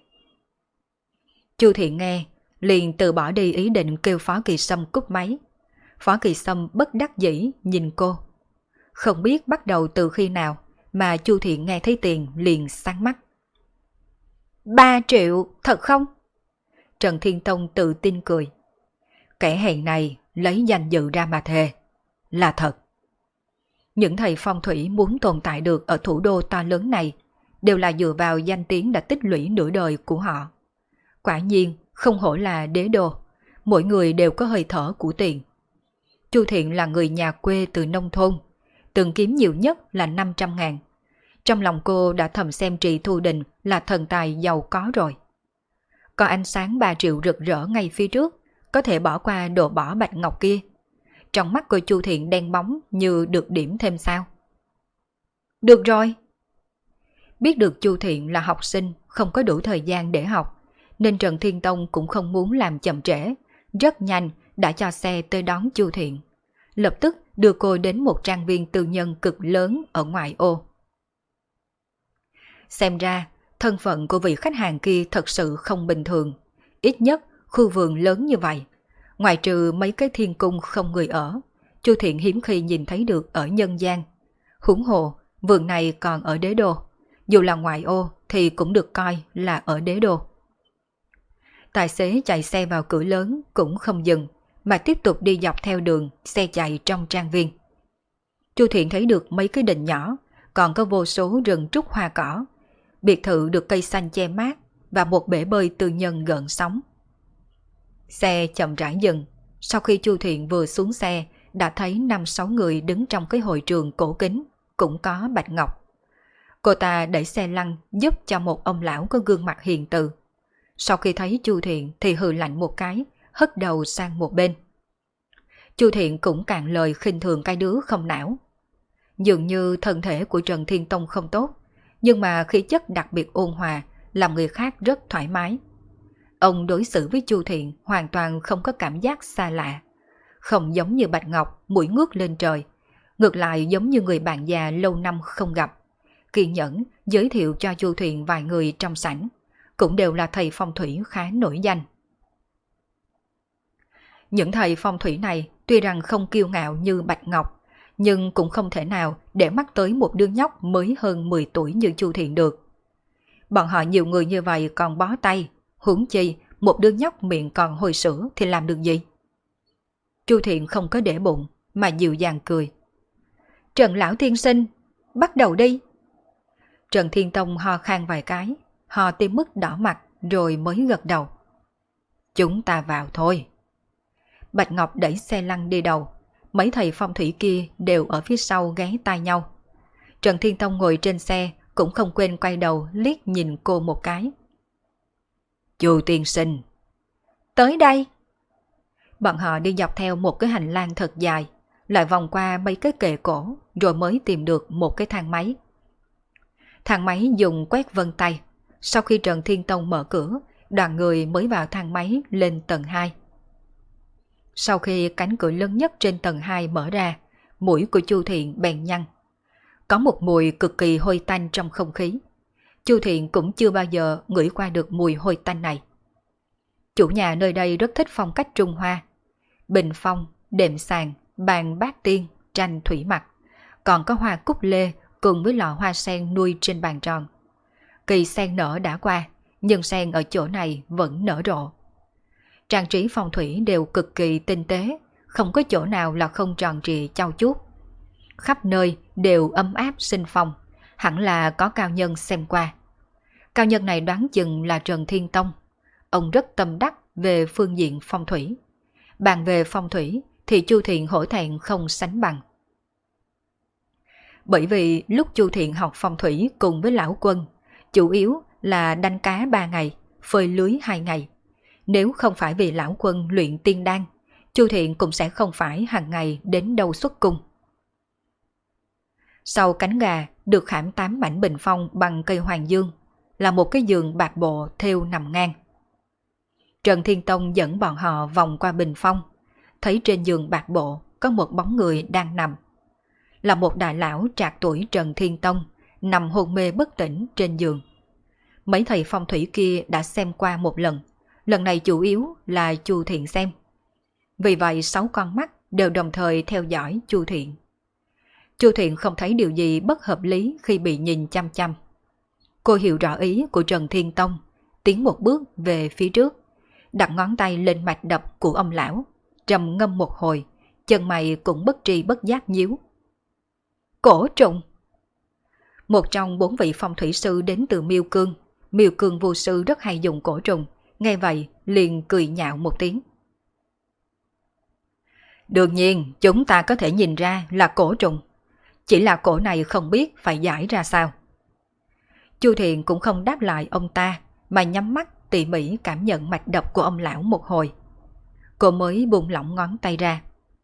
Chu Thiện nghe, liền từ bỏ đi ý định kêu Phó Kỳ Sâm cúp máy. Phó Kỳ Sâm bất đắc dĩ nhìn cô. Không biết bắt đầu từ khi nào mà Chu Thiện nghe thấy tiền liền sáng mắt. 3 triệu, thật không? Trần Thiên Tông tự tin cười. Kẻ hèn này lấy danh dự ra mà thề. Là thật. Những thầy phong thủy muốn tồn tại được ở thủ đô to lớn này đều là dựa vào danh tiếng đã tích lũy nửa đời của họ. Quả nhiên, không hổ là đế đô, mỗi người đều có hơi thở của tiền. Chu Thiện là người nhà quê từ nông thôn, từng kiếm nhiều nhất là 500.000. Trong lòng cô đã thầm xem Trì Thu Đình là thần tài giàu có rồi. Có ánh sáng 3 triệu rực rỡ ngay phía trước, có thể bỏ qua đồ bỏ Bạch Ngọc kia. Trong mắt cô Chu Thiện đen bóng như được điểm thêm sao. Được rồi. Biết được Chu Thiện là học sinh không có đủ thời gian để học, nên Trần Thiên Tông cũng không muốn làm chậm trễ, rất nhanh đã cho xe tới đón Chu Thiện. Lập tức đưa cô đến một trang viên tư nhân cực lớn ở ngoại ô. Xem ra, thân phận của vị khách hàng kia thật sự không bình thường. Ít nhất, khu vườn lớn như vậy, ngoại trừ mấy cái thiên cung không người ở, Chu Thiện hiếm khi nhìn thấy được ở nhân gian. Huống hồ, vườn này còn ở đế đô, dù là ngoại ô thì cũng được coi là ở đế đô. Tài xế chạy xe vào cửa lớn cũng không dừng, mà tiếp tục đi dọc theo đường xe chạy trong trang viên. Chu Thiện thấy được mấy cái đình nhỏ, còn có vô số rừng trúc hoa cỏ, biệt thự được cây xanh che mát và một bể bơi tư nhân gợn sóng. Xe chậm rãi dừng, sau khi Chu Thiện vừa xuống xe đã thấy 5-6 người đứng trong cái hội trường cổ kính, cũng có Bạch Ngọc. Cô ta đẩy xe lăn giúp cho một ông lão có gương mặt hiền từ. Sau khi thấy Chu Thiện thì hừ lạnh một cái, hất đầu sang một bên. Chu Thiện cũng cạn lời khinh thường cái đứa không não. Dường như thân thể của Trần Thiên Tông không tốt, nhưng mà khí chất đặc biệt ôn hòa, làm người khác rất thoải mái. Ông đối xử với Chu Thiện hoàn toàn không có cảm giác xa lạ. Không giống như Bạch Ngọc mũi ngước lên trời, ngược lại giống như người bạn già lâu năm không gặp. Kiên nhẫn giới thiệu cho Chu Thiện vài người trong sảnh, cũng đều là thầy phong thủy khá nổi danh. Những thầy phong thủy này tuy rằng không kiêu ngạo như Bạch Ngọc, nhưng cũng không thể nào để mắt tới một đứa nhóc mới hơn 10 tuổi như Chu Thiện được. Bọn họ nhiều người như vậy còn bó tay, huống chi một đứa nhóc miệng còn hôi sữa thì làm được gì? Chu Thiện không có để bụng mà dịu dàng cười. Trần lão tiên sinh, bắt đầu đi. Trần Thiên Tông ho khan vài cái, ho tới mức đỏ mặt rồi mới gật đầu. Chúng ta vào thôi. Bạch Ngọc đẩy xe lăn đi đầu, mấy thầy phong thủy kia đều ở phía sau ghé tai nhau. Trần Thiên Tông ngồi trên xe cũng không quên quay đầu liếc nhìn cô một cái. Chu tiên sinh. Tới đây. Bọn họ đi dọc theo một cái hành lang thật dài, lại vòng qua mấy cái kệ cổ rồi mới tìm được một cái thang máy. Thang máy dùng quét vân tay. Sau khi Trần Thiên Tông mở cửa, đoàn người mới vào thang máy lên tầng 2. Sau khi cánh cửa lớn nhất trên tầng 2 mở ra, mũi của Chu Thiện bèn nhăn. Có một mùi cực kỳ hôi tanh trong không khí. Chu Thiện cũng chưa bao giờ ngửi qua được mùi hôi tanh này. Chủ nhà nơi đây rất thích phong cách Trung Hoa. Bình phong, đệm sàn, bàn bát tiên, tranh thủy mặc. Còn có hoa cúc lê cùng với lọ hoa sen nuôi trên bàn tròn. Kỳ sen nở đã qua, nhưng sen ở chỗ này vẫn nở rộ. Trang trí phong thủy đều cực kỳ tinh tế, không có chỗ nào là không tròn trịa chau chuốt. Khắp nơi đều ấm áp sinh phong, hẳn là có cao nhân xem qua. Cao nhân này đoán chừng là Trần Thiên Tông. Ông rất tâm đắc về phương diện phong thủy. Bàn về phong thủy thì Chu Thiện hổ thẹn không sánh bằng. Bởi vì lúc Chu Thiện học phong thủy cùng với lão Quân, chủ yếu là đánh cá 3 ngày, phơi lưới 2 ngày. Nếu không phải vì lão Quân luyện tiên đan, Chu Thiện cũng sẽ không phải hàng ngày đến đâu xuất cung. Sau cánh gà được khảm 8 mảnh bình phong bằng cây hoàng dương, là một cái giường bạc bộ thêu nằm ngang. Trần Thiên Tông dẫn bọn họ vòng qua bình phong, thấy trên giường bạc bộ có một bóng người đang nằm. Là một đại lão trạc tuổi Trần Thiên Tông, nằm hôn mê bất tỉnh trên giường. Mấy thầy phong thủy kia đã xem qua một lần này chủ yếu là Chu Thiện xem. Vì vậy 6 con mắt đều đồng thời theo dõi Chu Thiện. Chu Thiện không thấy điều gì bất hợp lý khi bị nhìn chăm chăm. Cô hiểu rõ ý của Trần Thiên Tông, tiến một bước về phía trước, đặt ngón tay lên mạch đập của ông lão, trầm ngâm một hồi, chân mày cũng bất tri bất giác nhíu. Cổ trùng! Một trong 4 vị phong thủy sư đến từ Miêu Cương vô sư rất hay dùng cổ trùng, nghe vậy liền cười nhạo một tiếng. Đương nhiên chúng ta có thể nhìn ra là cổ trùng, chỉ là cổ này không biết phải giải ra sao. Chu Thiện cũng không đáp lại ông ta, mà nhắm mắt tỉ mỉ cảm nhận mạch đập của ông lão một hồi. Cô mới buông lỏng ngón tay ra.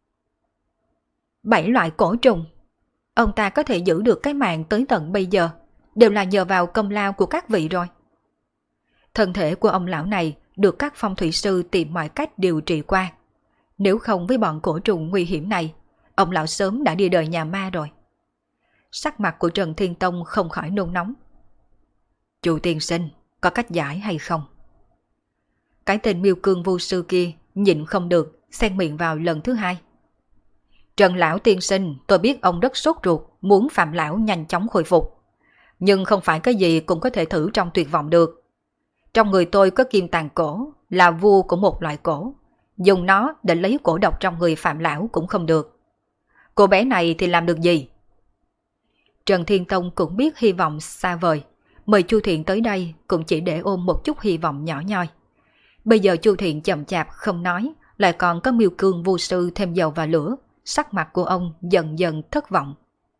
7 loại cổ trùng. Ông ta có thể giữ được cái mạng tới tận bây giờ, đều là nhờ vào công lao của các vị rồi. Thân thể của ông lão này được các phong thủy sư tìm mọi cách điều trị qua. Nếu không với bọn cổ trùng nguy hiểm này, ông lão sớm đã đi đời nhà ma rồi. Sắc mặt của Trần Thiên Tông không khỏi nôn nóng. Chu tiên sinh, có cách giải hay không? Cái tên Miêu Cương vô sư kia nhịn không được, xen miệng vào lần thứ 2. Trần lão tiên sinh, tôi biết ông rất sốt ruột, muốn Phạm lão nhanh chóng khôi phục. Nhưng không phải cái gì cũng có thể thử trong tuyệt vọng được. Trong người tôi có kim tàn cổ, là vua của một loại cổ. Dùng nó để lấy cổ độc trong người Phạm lão cũng không được. Cô bé này thì làm được gì? Trần Thiên Tông cũng biết hy vọng xa vời. Mời Chu Thiện tới đây cũng chỉ để ôm một chút hy vọng nhỏ nhoi. Bây giờ Chu Thiện chậm chạp không nói, lại còn có Miêu Cương vô sư thêm dầu vào lửa. Sắc mặt của ông dần dần thất vọng.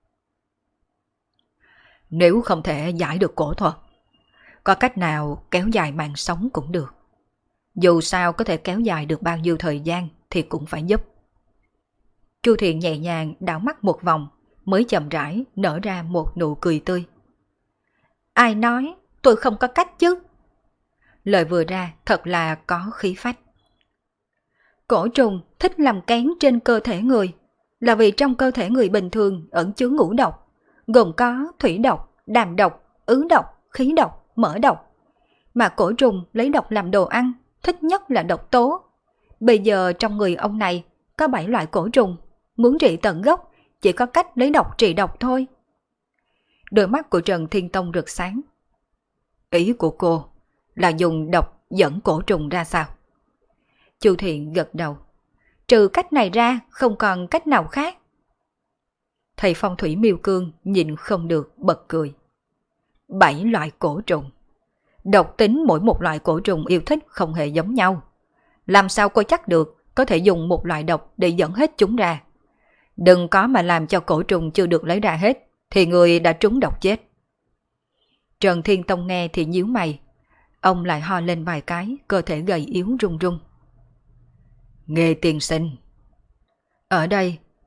Nếu không thể giải được cổ thuật, có cách nào kéo dài mạng sống cũng được. Dù sao có thể kéo dài được bao nhiêu thời gian thì cũng phải giúp. Chu Thiện nhẹ nhàng đảo mắt một vòng, mới chậm rãi nở ra một nụ cười tươi. Ai nói tôi không có cách chứ? Lời vừa ra thật là có khí phách. Cổ trùng thích làm kén trên cơ thể người, là vì trong cơ thể người bình thường ẩn chứa ngũ độc, gồm có thủy độc, đàm độc, ứ độc, khí độc, mỡ độc. Mà cổ trùng lấy độc làm đồ ăn, thích nhất là độc tố. Bây giờ trong người ông này có 7 loại cổ trùng, muốn trị tận gốc chỉ có cách lấy độc trị độc thôi. Đôi mắt của Trần Thiên Tông rực sáng. Ý của cô là dùng độc dẫn cổ trùng ra sao? Chu Thiện gật đầu. Trừ cách này ra không còn cách nào khác. Thầy phong thủy Miêu Cương nhìn không được bật cười. 7 loại cổ trùng. Độc tính mỗi một loại cổ trùng yêu thích không hề giống nhau. Làm sao cô chắc được có thể dùng một loại độc để dẫn hết chúng ra? Đừng có mà làm cho cổ trùng chưa được lấy ra hết thì người đã trúng độc chết. Trần Thiên Tông nghe thì nhíu mày. Ông lại ho lên vài cái, cơ thể gầy yếu run run. Nghe tiên sinh. Ở đây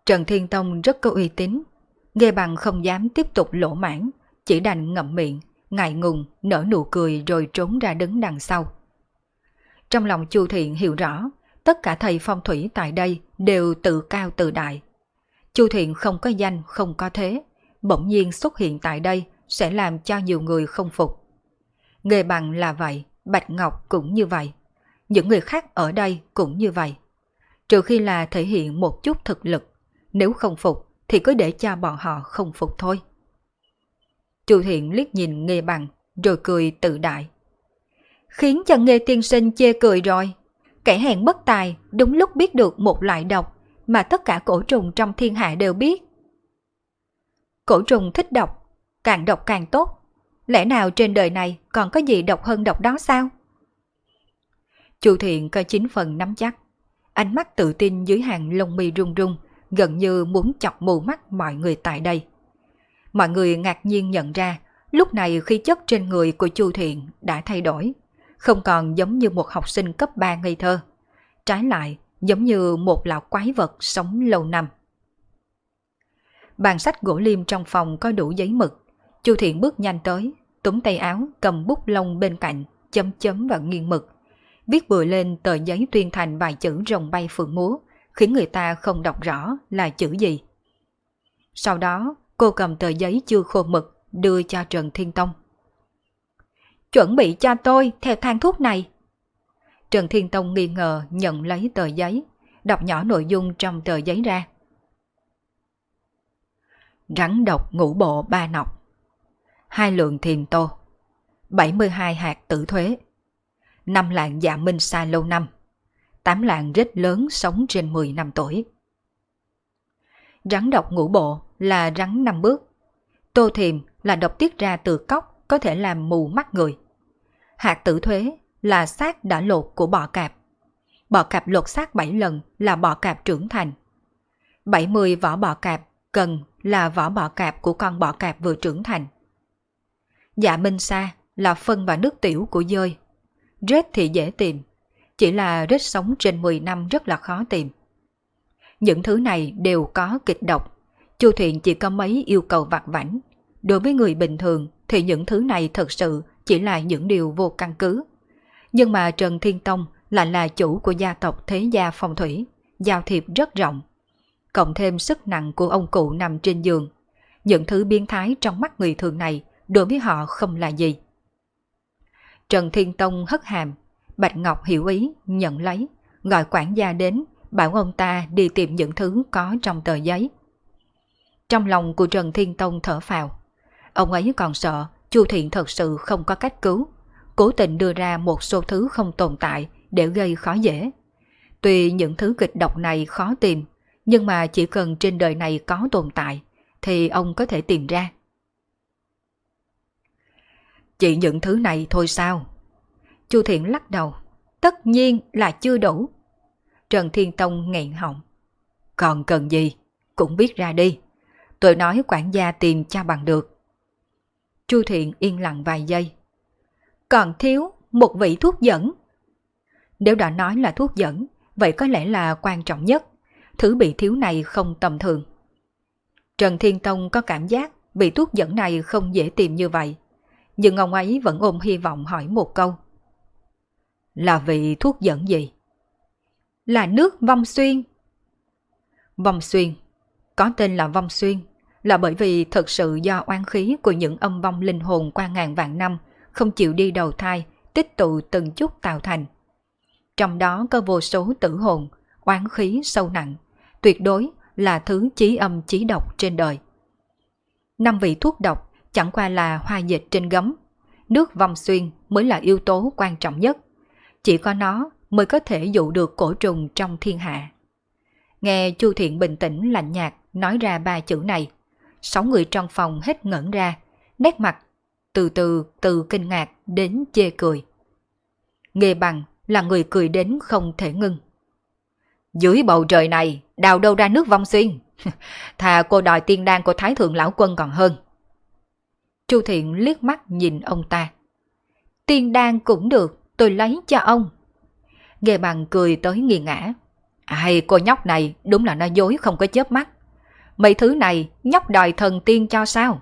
Trần Thiên Tông rất có uy tín, Nghê Bằng không dám tiếp tục lỗ mãn, chỉ đành ngậm miệng, ngại ngùng, nở nụ cười rồi trốn ra đứng đằng sau. Trong lòng Chu Thiện hiểu rõ, tất cả thầy phong thủy tại đây đều tự cao tự đại. Chu Thiện không có danh, không có thế, bỗng nhiên xuất hiện tại đây sẽ làm cho nhiều người không phục. Nghê Bằng là vậy, Bạch Ngọc cũng như vậy. Những người khác ở đây cũng như vậy. Trừ khi là thể hiện một chút thực lực, nếu không phục thì cứ để cho bọn họ không phục thôi. Chu Thiện liếc nhìn Nghê Bằng rồi cười tự đại. Khiến cho Nghê tiên sinh chê cười rồi. Kẻ hèn bất tài đúng lúc biết được một loại độc mà tất cả cổ trùng trong thiên hạ đều biết. Cổ trùng thích độc càng tốt. Lẽ nào trên đời này còn có gì độc hơn độc đó sao? Chu Thiện có 9 phần nắm chắc. Ánh mắt tự tin dưới hàng lông mi rung rung, gần như muốn chọc mù mắt mọi người tại đây. Mọi người ngạc nhiên nhận ra, lúc này khí chất trên người của Chu Thiện đã thay đổi, không còn giống như một học sinh cấp 3 ngây thơ. Trái lại, giống như một lão quái vật sống lâu năm. Bàn sách gỗ liêm trong phòng có đủ giấy mực. Chu Thiện bước nhanh tới, túm tay áo, cầm bút lông bên cạnh, chấm chấm và nghiêng mực. Viết bừa lên tờ giấy tuyên thành vài chữ rồng bay phượng múa, khiến người ta không đọc rõ là chữ gì. Sau đó, cô cầm tờ giấy chưa khô mực, đưa cho Trần Thiên Tông. Chuẩn bị cho tôi theo thang thuốc này. Trần Thiên Tông nghi ngờ nhận lấy tờ giấy, đọc nhỏ nội dung trong tờ giấy ra. Rắn độc ngũ bộ 3 nọc, 2 lượng thiềm tô, 72 hạt tử thuế, 5 lạng dạ minh sa lâu năm, 8 lạng rết lớn sống trên 10 năm tuổi. Rắn độc ngũ bộ là rắn 5 bước. Tô thiềm là độc tiết ra từ cóc, có thể làm mù mắt người. Hạt tử thuế là xác đã lột của bọ cạp. Bọ cạp lột xác 7 lần là bọ cạp trưởng thành. 70 vỏ bọ cạp cần là vỏ bọ cạp của con bọ cạp vừa trưởng thành. Dạ minh sa là phân và nước tiểu của dơi. Rết thì dễ tìm, chỉ là rết sống trên 10 năm rất là khó tìm. Những thứ này đều có kịch độc. Chu Thiện chỉ có mấy yêu cầu vặt vãnh. Đối với người bình thường thì những thứ này thật sự chỉ là những điều vô căn cứ. Nhưng mà Trần Thiên Tông lại là chủ của gia tộc Thế Gia Phong Thủy, giao thiệp rất rộng. Cộng thêm sức nặng của ông cụ nằm trên giường, những thứ biến thái trong mắt người thường này đối với họ không là gì. Trần Thiên Tông hất hàm, Bạch Ngọc hiểu ý, nhận lấy, gọi quản gia đến, bảo ông ta đi tìm những thứ có trong tờ giấy. Trong lòng của Trần Thiên Tông thở phào. Ông ấy còn sợ Chu Thiện thật sự không có cách cứu, cố tình đưa ra một số thứ không tồn tại để gây khó dễ. Tuy những thứ kịch độc này khó tìm, nhưng mà chỉ cần trên đời này có tồn tại thì ông có thể tìm ra. Chỉ những thứ này thôi sao? Chu Thiện lắc đầu. Tất nhiên là chưa đủ. Trần Thiên Tông nghẹn họng. Còn cần gì? Cũng biết ra đi. Tôi nói quản gia tìm cho bằng được. Chu Thiện yên lặng vài giây. Còn thiếu một vị thuốc dẫn. Nếu đã nói là thuốc dẫn, vậy có lẽ là quan trọng nhất. Thứ bị thiếu này không tầm thường. Trần Thiên Tông có cảm giác vị thuốc dẫn này không dễ tìm như vậy. Nhưng ông ấy vẫn ôm hy vọng hỏi một câu. Là vị thuốc dẫn gì? Là nước vong xuyên. Vong xuyên, có tên là vong xuyên, là bởi vì thật sự do oán khí của những âm vong linh hồn qua ngàn vạn năm không chịu đi đầu thai, tích tụ từng chút tạo thành. Trong đó có vô số tử hồn, oán khí sâu nặng, tuyệt đối là thứ chí âm chí độc trên đời. 5 vị thuốc độc chẳng qua là hoa dịch trên gấm. Nước vong xuyên mới là yếu tố quan trọng nhất. Chỉ có nó mới có thể dụ được cổ trùng trong thiên hạ. Nghe Chu Thiện bình tĩnh lạnh nhạt nói ra 3 chữ này, 6 người trong phòng hết ngẩn ra, nét mặt từ kinh ngạc đến chê cười. Nghê Bằng là người cười đến không thể ngưng. Dưới bầu trời này đào đâu ra nước vong xuyên? Thà cô đòi tiên đan của Thái Thượng Lão Quân còn hơn. Chu Thiện liếc mắt nhìn ông ta. Tiên đan cũng được, tôi lấy cho ông. Nghê Bằng cười tới nghiền ngã. Ai, cô nhóc này đúng là nó dối không có chớp mắt. Mấy thứ này nhóc đòi thần tiên cho sao?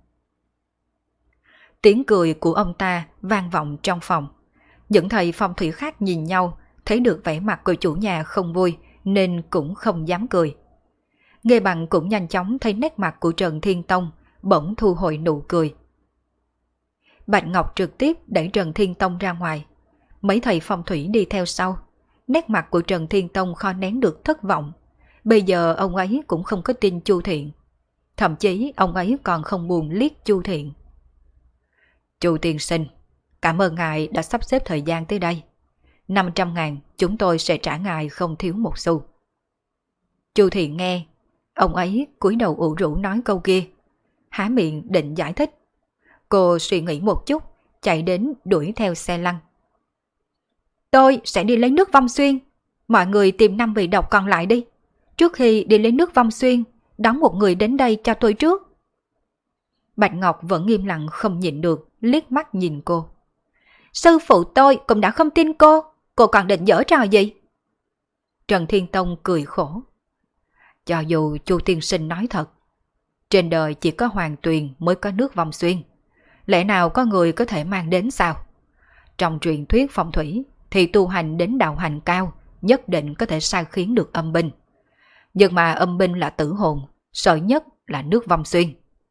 Tiếng cười của ông ta vang vọng trong phòng. Những thầy phong thủy khác nhìn nhau, thấy được vẻ mặt của chủ nhà không vui nên cũng không dám cười. Nghe Bằng cũng nhanh chóng thấy nét mặt của Trần Thiên Tông, bỗng thu hồi nụ cười. Bạch Ngọc trực tiếp đẩy Trần Thiên Tông ra ngoài. Mấy thầy phong thủy đi theo sau. Nét mặt của Trần Thiên Tông khó nén được thất vọng. Bây giờ ông ấy cũng không có tin Chu Thiện. Thậm chí ông ấy còn không buồn liếc Chu Thiện. Chu tiên sinh, cảm ơn ngài đã sắp xếp thời gian tới đây. 500.000 chúng tôi sẽ trả ngài không thiếu một xu. Chu Thiện nghe, ông ấy cúi đầu ủ rũ nói câu kia. Há miệng định giải thích. Cô suy nghĩ một chút, chạy đến đuổi theo xe lăn. Tôi sẽ đi lấy nước Vong Xuyên. Mọi người tìm 5 vị độc còn lại đi. Trước khi đi lấy nước Vong Xuyên, đón một người đến đây cho tôi trước. Bạch Ngọc vẫn im lặng không nhịn được, liếc mắt nhìn cô. Sư phụ tôi cũng đã không tin cô còn định giở trò gì? Trần Thiên Tông cười khổ. Cho dù Chu tiên sinh nói thật, trên đời chỉ có Hoàng Tuyền mới có nước Vong Xuyên. Lẽ nào có người có thể mang đến sao? Trong truyền thuyết phong thủy thì tu hành đến đạo hành cao nhất định có thể sai khiến được âm binh. Nhưng mà âm binh là tử hồn, sợ nhất là nước Vong Xuyên.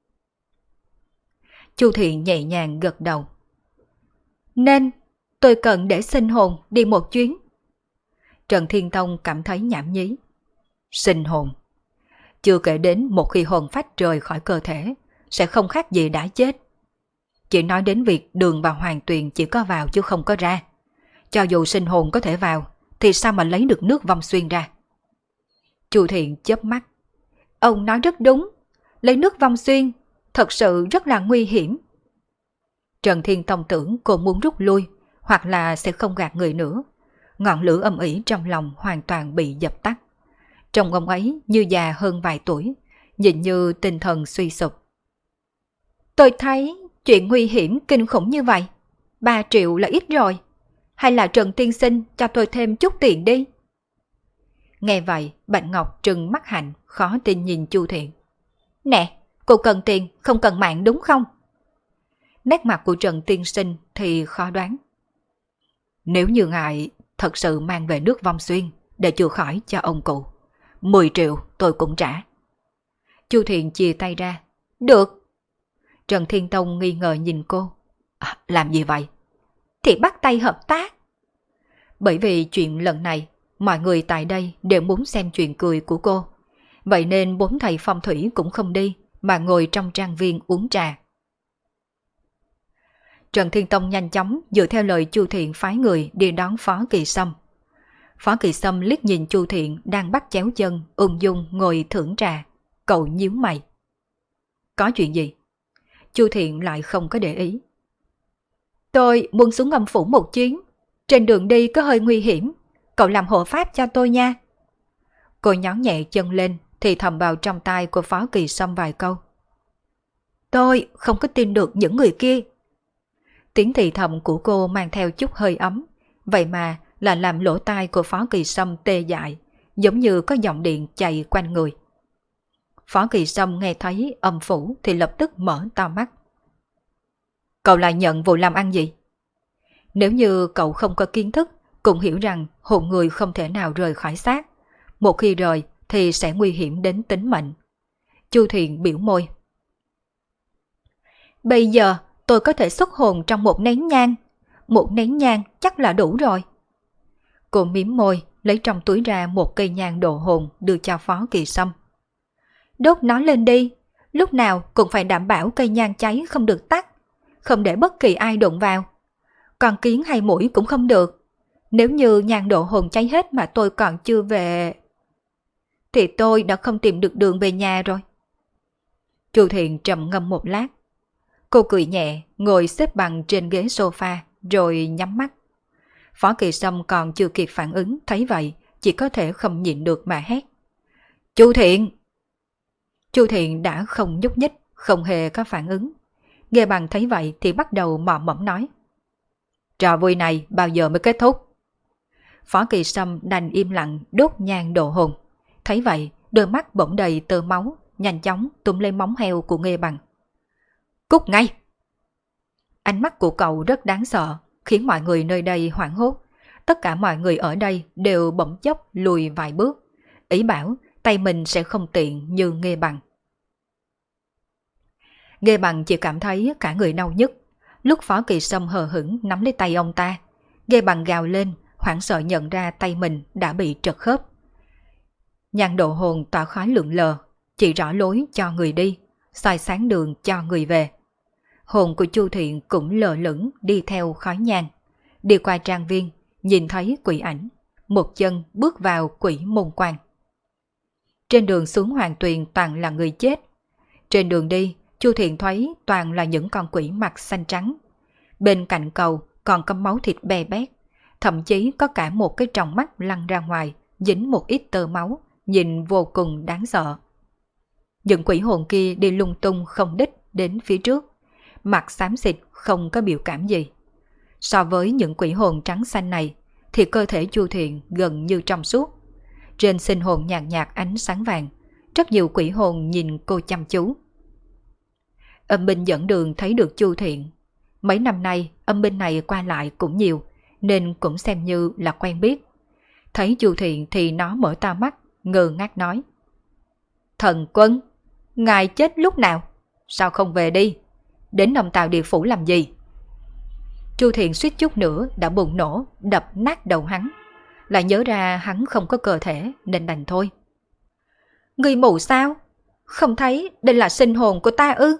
Chu Thiện nhẹ nhàng gật đầu. Nên tôi cần để sinh hồn đi một chuyến. Trần Thiên Tông cảm thấy nhảm nhí. Sinh hồn? Chưa kể đến một khi hồn phách rời khỏi cơ thể, sẽ không khác gì đã chết. Chỉ nói đến việc Đường và Hoàng Tuyền chỉ có vào chứ không có ra. Cho dù sinh hồn có thể vào, thì sao mà lấy được nước Vong Xuyên ra? Chu Thiện chớp mắt. Ông nói rất đúng, lấy nước Vong Xuyên thật sự rất là nguy hiểm. Trần Thiên Tông tưởng cô muốn rút lui, hoặc là sẽ không gạt người nữa. Ngọn lửa âm ỉ trong lòng hoàn toàn bị dập tắt. Trông ông ấy như già hơn vài tuổi, nhìn như tinh thần suy sụp. Tôi thấy chuyện nguy hiểm kinh khủng như vậy, 3 triệu là ít rồi. Hay là Trần tiên sinh cho tôi thêm chút tiền đi. Nghe vậy, Bạch Ngọc trừng mắt hạnh, khó tin nhìn Chu Thiện. Nè, cô cần tiền, không cần mạng đúng không? Nét mặt của Trần tiên sinh thì khó đoán. Nếu như ngài thật sự mang về nước Vong Xuyên để chữa khỏi cho ông cụ, 10 triệu tôi cũng trả. Chu Thiện chia tay ra. Được. Trần Thiên Tông nghi ngờ nhìn cô. Làm gì vậy? Thì bắt tay hợp tác. Bởi vì chuyện lần này, mọi người tại đây đều muốn xem chuyện cười của cô. Vậy nên 4 thầy phong thủy cũng không đi, mà ngồi trong trang viên uống trà. Trần Thiên Tông nhanh chóng dựa theo lời Chu Thiện phái người đi đón Phó Kỳ Sâm. Phó Kỳ Sâm liếc nhìn Chu Thiện đang bắt chéo chân, ung dung ngồi thưởng trà. Cậu nhíu mày. Có chuyện gì? Chu Thiện lại không có để ý. Tôi muốn xuống âm phủ một chuyến. Trên đường đi có hơi nguy hiểm. Cậu làm hộ pháp cho tôi nha. Cô nhón nhẹ chân lên thì thầm vào trong tai của Phó Kỳ Sâm vài câu. Tôi không có tin được những người kia. Tiếng thì thầm của cô mang theo chút hơi ấm. Vậy mà là làm lỗ tai của Phó Kỳ Sâm tê dại, giống như có dòng điện chạy quanh người. Phó Kỳ Sâm nghe thấy âm phủ thì lập tức mở to mắt. Cậu lại nhận vụ làm ăn gì? Nếu như cậu không có kiến thức, cũng hiểu rằng hồn người không thể nào rời khỏi xác. Một khi rời thì sẽ nguy hiểm đến tính mệnh. Chu Thiện biểu môi. Bây giờ tôi có thể xuất hồn trong một nén nhang. Một nén nhang chắc là đủ rồi. Cô mím môi, lấy trong túi ra một cây nhang độ hồn đưa cho Phó Kỳ Sâm. Đốt nó lên đi, lúc nào cũng phải đảm bảo cây nhang cháy không được tắt, không để bất kỳ ai đụng vào. Còn kiến hay muỗi cũng không được. Nếu như nhang độ hồn cháy hết mà tôi còn chưa về, thì tôi đã không tìm được đường về nhà rồi. Chu Thiện trầm ngâm một lát. Cô cười nhẹ, ngồi xếp bằng trên ghế sofa, rồi nhắm mắt. Phó Kỳ Sâm còn chưa kịp phản ứng, thấy vậy, chỉ có thể không nhịn được mà hét. Chu Thiện! Chu Thiện đã không nhúc nhích, không hề có phản ứng. Nghe Bằng thấy vậy thì bắt đầu mò mẫm nói. Trò vui này bao giờ mới kết thúc? Phó Kỳ Sâm đành im lặng đốt nhang độ hồn. Thấy vậy, đôi mắt bỗng đầy tơ máu, nhanh chóng túm lấy móng heo của Nghê Bằng. Cút ngay! Ánh mắt của cậu rất đáng sợ, khiến mọi người nơi đây hoảng hốt. Tất cả mọi người ở đây đều bỗng chốc lùi vài bước, ý bảo tay mình sẽ không tiện như Nghê Bằng. Nghê Bằng chỉ cảm thấy cả người đau nhức. Lúc Phó Kỳ Sâm hờ hững nắm lấy tay ông ta, Nghê Bằng gào lên, hoảng sợ nhận ra tay mình đã bị trật khớp. Nhàn độ hồn tỏa khói lượn lờ, chỉ rõ lối cho người đi, soi sáng đường cho người về. Hồn của Chu Thiện cũng lờ lững đi theo khói nhang, đi qua trang viên, nhìn thấy quỷ ảnh, một chân bước vào quỷ môn quan. Trên đường xuống Hoàng Tuyền toàn là người chết. Trên đường đi, Chu Thiện thấy toàn là những con quỷ mặt xanh trắng. Bên cạnh cầu còn có máu thịt bè bét, thậm chí có cả một cái tròng mắt lăn ra ngoài, dính một ít tơ máu, nhìn vô cùng đáng sợ. Những quỷ hồn kia đi lung tung không đích đến phía trước, mặt xám xịt không có biểu cảm gì. So với những quỷ hồn trắng xanh này, thì cơ thể Chu Thiện gần như trong suốt. Trên sinh hồn nhàn nhạt ánh sáng vàng, rất nhiều quỷ hồn nhìn cô chăm chú. Âm binh dẫn đường thấy được Chu Thiện. Mấy năm nay âm binh này qua lại cũng nhiều, nên cũng xem như là quen biết. Thấy Chu Thiện thì nó mở to mắt, ngơ ngác nói: Thần Quân, ngài chết lúc nào? Sao không về đi? Đến Đông Tào Địa Phủ làm gì? Chu Thiện suýt chút nữa đã bùng nổ, đập nát đầu hắn. Lại nhớ ra hắn không có cơ thể nên đành thôi. Người mù sao? Không thấy đây là sinh hồn của ta ư?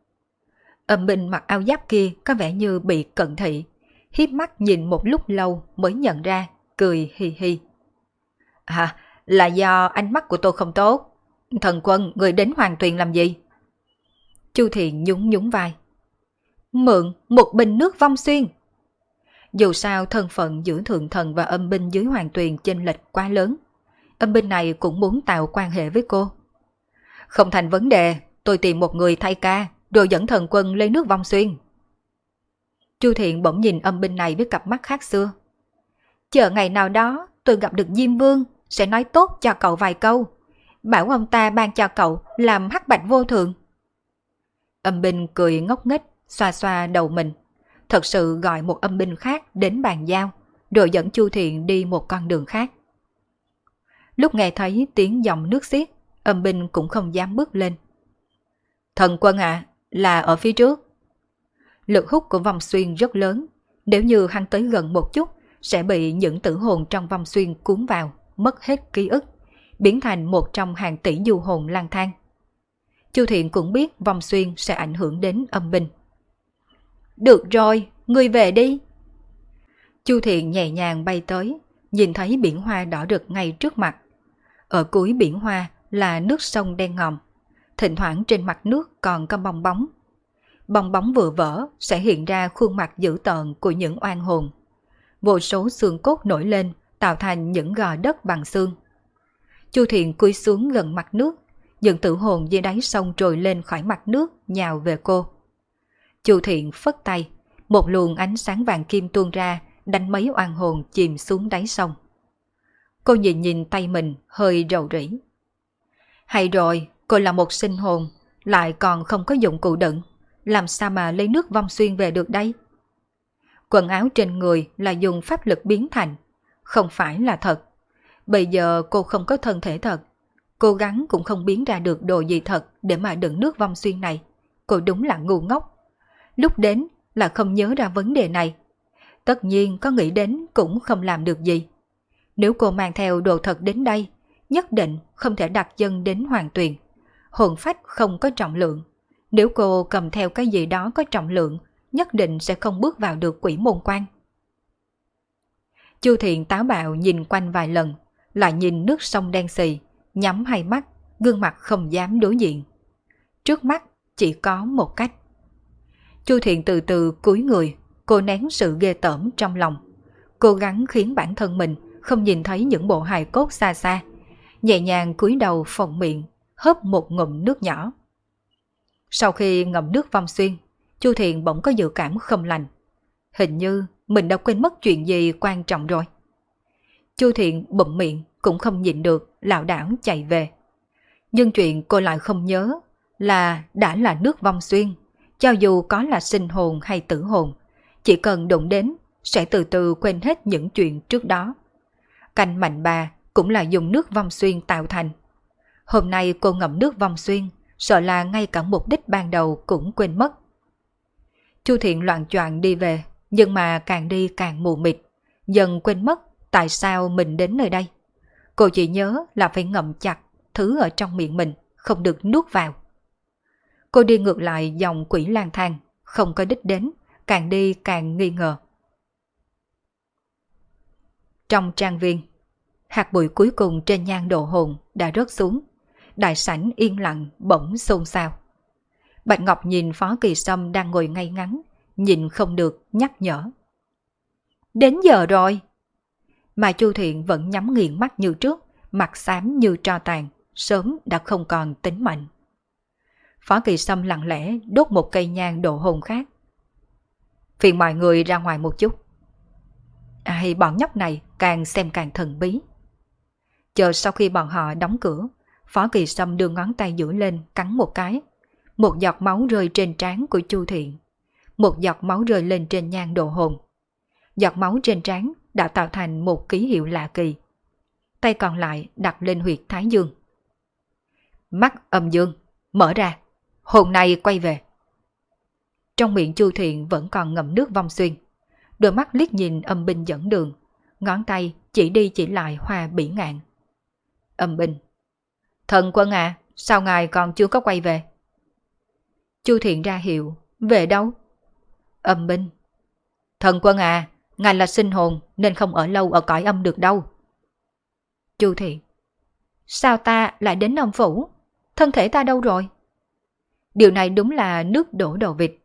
Âm binh mặc áo giáp kia có vẻ như bị cận thị, hiếp mắt nhìn một lúc lâu mới nhận ra, cười hi hi. À, là do ánh mắt của tôi không tốt. Thần Quân, người đến Hoàng Tuyền làm gì? Chu Thiện nhún nhún vai. Mượn một bình nước vong xuyên. Dù sao thân phận giữa thượng thần và âm binh dưới Hoàng Tuyền chênh lệch quá lớn, âm binh này cũng muốn tạo quan hệ với cô. Không thành vấn đề, tôi tìm một người thay ca, rồi dẫn thần quân lấy nước vong xuyên. Chu Thiện bỗng nhìn âm binh này với cặp mắt khác xưa. Chờ ngày nào đó tôi gặp được Diêm Vương, sẽ nói tốt cho cậu vài câu, bảo ông ta ban cho cậu làm hắc bạch vô thường. Âm binh cười ngốc nghếch, xoa xoa đầu mình, thật sự gọi một âm binh khác đến bàn giao, rồi dẫn Chu Thiện đi một con đường khác. Lúc nghe thấy tiếng dòng nước xiết, âm binh cũng không dám bước lên. Thần Quân ạ, là ở phía trước. Lực hút của vong xuyên rất lớn, nếu như hắn tới gần một chút, sẽ bị những tử hồn trong vong xuyên cuốn vào, mất hết ký ức, biến thành một trong hàng tỷ du hồn lang thang. Chu Thiện cũng biết vong xuyên sẽ ảnh hưởng đến âm binh. Được rồi, ngươi về đi. Chu Thiện nhẹ nhàng bay tới, nhìn thấy biển hoa đỏ rực ngay trước mặt. Ở cuối biển hoa là nước sông đen ngòm, thỉnh thoảng trên mặt nước còn có bong bóng. Bong bóng vừa vỡ sẽ hiện ra khuôn mặt dữ tợn của những oan hồn. Vô số xương cốt nổi lên, tạo thành những gò đất bằng xương. Chu Thiện cúi xuống gần mặt nước, những tử hồn dưới đáy sông trồi lên khỏi mặt nước nhào về cô. Chu Thiện phất tay, một luồng ánh sáng vàng kim tuôn ra, đánh mấy oan hồn chìm xuống đáy sông. Cô nhìn nhìn tay mình hơi rầu rĩ. Hay rồi, cô là một sinh hồn, lại còn không có dụng cụ đựng, làm sao mà lấy nước vong xuyên về được đây? Quần áo trên người là dùng pháp lực biến thành, không phải là thật. Bây giờ cô không có thân thể thật, cố gắng cũng không biến ra được đồ gì thật để mà đựng nước vong xuyên này. Cô đúng là ngu ngốc. Lúc đến là không nhớ ra vấn đề này. Tất nhiên có nghĩ đến cũng không làm được gì. Nếu cô mang theo đồ thật đến đây, nhất định không thể đặt chân đến Hoàng Tuyền. Hồn phách không có trọng lượng. Nếu cô cầm theo cái gì đó có trọng lượng, nhất định sẽ không bước vào được quỷ môn quan. Chu Thiện táo bạo nhìn quanh vài lần, lại nhìn nước sông đen xì, nhắm hai mắt, gương mặt không dám đối diện. Trước mắt chỉ có một cách. Chu Thiện từ từ cúi người, cô nén sự ghê tởm trong lòng, cố gắng khiến bản thân mình không nhìn thấy những bộ hài cốt xa xa, nhẹ nhàng cúi đầu phồng miệng, hớp một ngụm nước nhỏ. Sau khi ngậm nước vong xuyên, Chu Thiện bỗng có dự cảm không lành. Hình như mình đã quên mất chuyện gì quan trọng rồi. Chu Thiện bụm miệng cũng không nhịn được, lảo đảo chạy về. Nhưng chuyện cô lại không nhớ là đã là nước vong xuyên, cho dù có là sinh hồn hay tử hồn, chỉ cần đụng đến sẽ từ từ quên hết những chuyện trước đó. Canh mạnh bà cũng là dùng nước vong xuyên tạo thành. Hôm nay cô ngậm nước vong xuyên, sợ là ngay cả mục đích ban đầu cũng quên mất. Chu Thiện loạng choạng đi về, nhưng mà càng đi càng mù mịt, dần quên mất tại sao mình đến nơi đây. Cô chỉ nhớ là phải ngậm chặt thứ ở trong miệng mình, không được nuốt vào. Cô đi ngược lại dòng quỷ lang thang, không có đích đến, càng đi càng nghi ngờ. Trong trang viên, hạt bụi cuối cùng trên nhang độ hồn đã rớt xuống. Đại sảnh yên lặng bỗng xôn xao. Bạch Ngọc nhìn Phó Kỳ Sâm đang ngồi ngay ngắn, nhìn không được nhắc nhở. Đến giờ rồi. Mà Chu Thiện vẫn nhắm nghiền mắt như trước, mặt xám như tro tàn, sớm đã không còn tính mạnh. Phó Kỳ Sâm lặng lẽ đốt một cây nhang độ hồn khác. Phiền mọi người ra ngoài một chút. Ai bọn nhóc này càng xem càng thần bí. Chờ sau khi bọn họ đóng cửa, Phó Kỳ Sâm đưa ngón tay duỗi lên cắn một cái. Một giọt máu rơi trên trán của Chu Thiện. Một giọt máu rơi lên trên nhang độ hồn. Giọt máu trên trán đã tạo thành một ký hiệu lạ kỳ. Tay còn lại đặt lên huyệt thái dương. Mắt âm dương, mở ra, hồn này quay về. Trong miệng Chu Thiện vẫn còn ngậm nước vong xuyên. Đôi mắt liếc nhìn âm binh dẫn đường, ngón tay chỉ đi chỉ lại Hoa Bỉ Ngạn. Âm binh: Thần quân à, sao ngài còn chưa có quay về? Chu Thiện ra hiệu: Về đâu? Âm binh: Thần quân à, ngài là sinh hồn nên không ở lâu ở cõi âm được đâu. Chu Thiện: Sao ta lại đến âm phủ? Thân thể ta đâu rồi? Điều này đúng là nước đổ đầu vịt.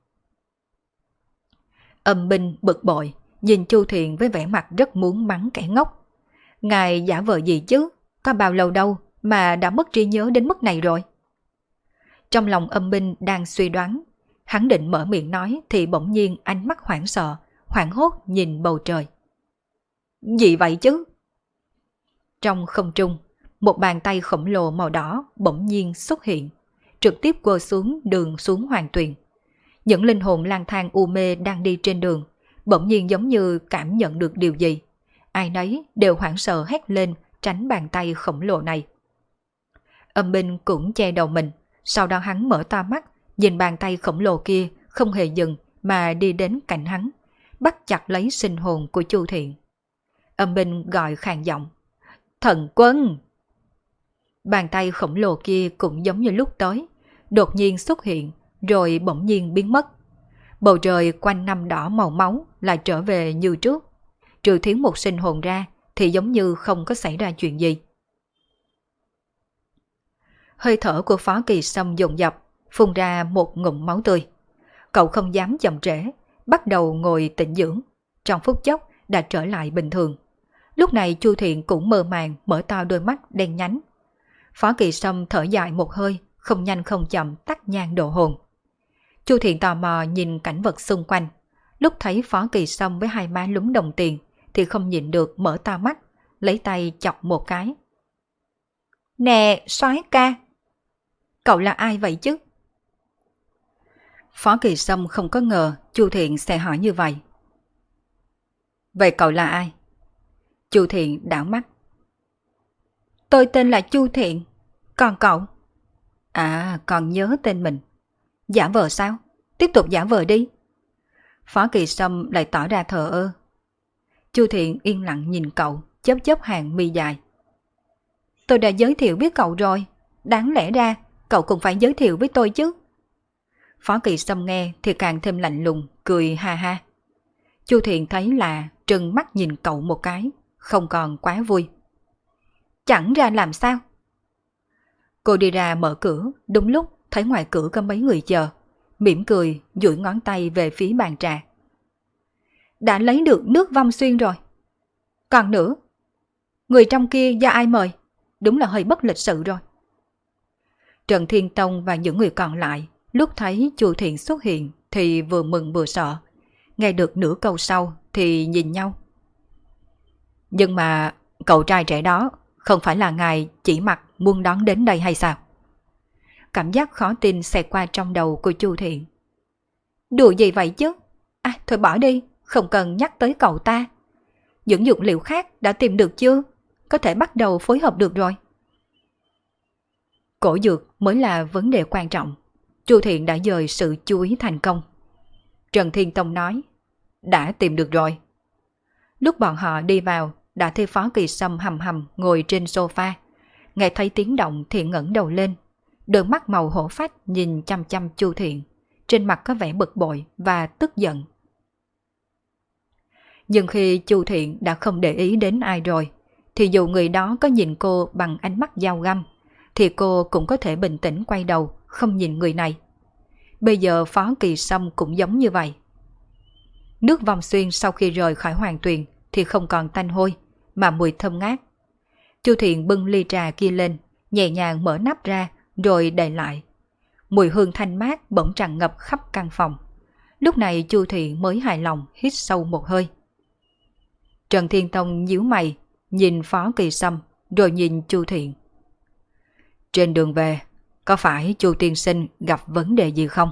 Âm binh bực bội, nhìn Chu Thiện với vẻ mặt rất muốn mắng kẻ ngốc. Ngài giả vờ gì chứ? Có bao lâu đâu mà đã mất trí nhớ đến mức này rồi? Trong lòng âm binh đang suy đoán, hắn định mở miệng nói thì bỗng nhiên ánh mắt hoảng sợ, hoảng hốt nhìn bầu trời. Gì vậy chứ? Trong không trung, một bàn tay khổng lồ màu đỏ bỗng nhiên xuất hiện, trực tiếp quơ xuống đường xuống Hoàng Tuyền. Những linh hồn lang thang u mê đang đi trên đường, bỗng nhiên giống như cảm nhận được điều gì. Ai nấy đều hoảng sợ hét lên tránh bàn tay khổng lồ này. Âm binh cũng che đầu mình, sau đó hắn mở to mắt, nhìn bàn tay khổng lồ kia không hề dừng mà đi đến cạnh hắn, bắt chặt lấy sinh hồn của Chu Thiện. Âm binh gọi khàn giọng: Thần quân! Bàn tay khổng lồ kia cũng giống như lúc tới, đột nhiên xuất hiện rồi bỗng nhiên biến mất. Bầu trời quanh năm đỏ màu máu lại trở về như trước, trừ thiếu một sinh hồn ra thì giống như không có xảy ra chuyện gì. Hơi thở của Phó Kỳ Sâm dồn dập, phun ra một ngụm máu tươi. Cậu không dám chậm trễ, bắt đầu ngồi tĩnh dưỡng, trong phút chốc đã trở lại bình thường. Lúc này Chu Thiện cũng mơ màng mở to đôi mắt đen nhánh. Phó Kỳ Sâm thở dài một hơi, không nhanh không chậm tắt nhang độ hồn. Chu Thiện tò mò nhìn cảnh vật xung quanh, lúc thấy Phó Kỳ Sâm với hai má lúm đồng tiền thì không nhịn được mở to mắt, lấy tay chọc một cái. Nè, soái ca! Cậu là ai vậy chứ? Phó Kỳ Sâm không có ngờ Chu Thiện sẽ hỏi như vậy. Vậy cậu là ai? Chu Thiện đảo mắt. Tôi tên là Chu Thiện, còn cậu? À, còn nhớ tên mình. Giả vờ sao? Tiếp tục giả vờ đi. Phó Kỳ Sâm lại tỏ ra thờ ơ. Chu Thiện yên lặng nhìn cậu, chớp chớp hàng mi dài. Tôi đã giới thiệu với cậu rồi, đáng lẽ ra cậu cũng phải giới thiệu với tôi chứ. Phó Kỳ Sâm nghe thì càng thêm lạnh lùng, cười ha ha. Chu Thiện thấy là trừng mắt nhìn cậu một cái, không còn quá vui. Chẳng ra làm sao? Cô đi ra mở cửa, đúng lúc thấy ngoài cửa có mấy người chờ, mỉm cười duỗi ngón tay về phía bàn trà. Đã lấy được nước vong xuyên rồi. Còn nữa, người trong kia do ai mời? Đúng là hơi bất lịch sự rồi. Trần Thiên Tông và những người còn lại lúc thấy Chu Thiện xuất hiện thì vừa mừng vừa sợ. Nghe được nửa câu sau thì nhìn nhau. Nhưng mà cậu trai trẻ đó không phải là ngài chỉ mặt muốn đón đến đây hay sao? Cảm giác khó tin xẹt qua trong đầu của Chu Thiện. Đùa gì vậy chứ? À, thôi bỏ đi, không cần nhắc tới cậu ta. Những dược liệu khác đã tìm được chưa? Có thể bắt đầu phối hợp được rồi. Cổ dược mới là vấn đề quan trọng. Chu Thiện đã dời sự chú ý thành công. Trần Thiên Tông nói, đã tìm được rồi. Lúc bọn họ đi vào, đã thấy Phó Kỳ Sâm hầm hầm ngồi trên sofa. Nghe thấy tiếng động thì ngẩng đầu lên. Đôi mắt màu hổ phách nhìn chăm chăm Chu Thiện. Trên mặt có vẻ bực bội và tức giận. Nhưng khi Chu Thiện đã không để ý đến ai rồi, thì dù người đó có nhìn cô bằng ánh mắt dao găm, thì cô cũng có thể bình tĩnh quay đầu, không nhìn người này. Bây giờ Phó Kỳ Sâm cũng giống như vậy. Nước Vong Xuyên sau khi rời khỏi Hoàng Tuyền thì không còn tanh hôi, mà mùi thơm ngát. Chu Thiện bưng ly trà kia lên, nhẹ nhàng mở nắp ra rồi đậy lại. Mùi hương thanh mát bỗng tràn ngập khắp căn phòng. Lúc này Chu Thiện mới hài lòng hít sâu một hơi. Trần Thiên Tông nhíu mày, nhìn Phó Kỳ Sâm rồi nhìn Chu Thiện. Trên đường về, có phải Chu tiên sinh gặp vấn đề gì không?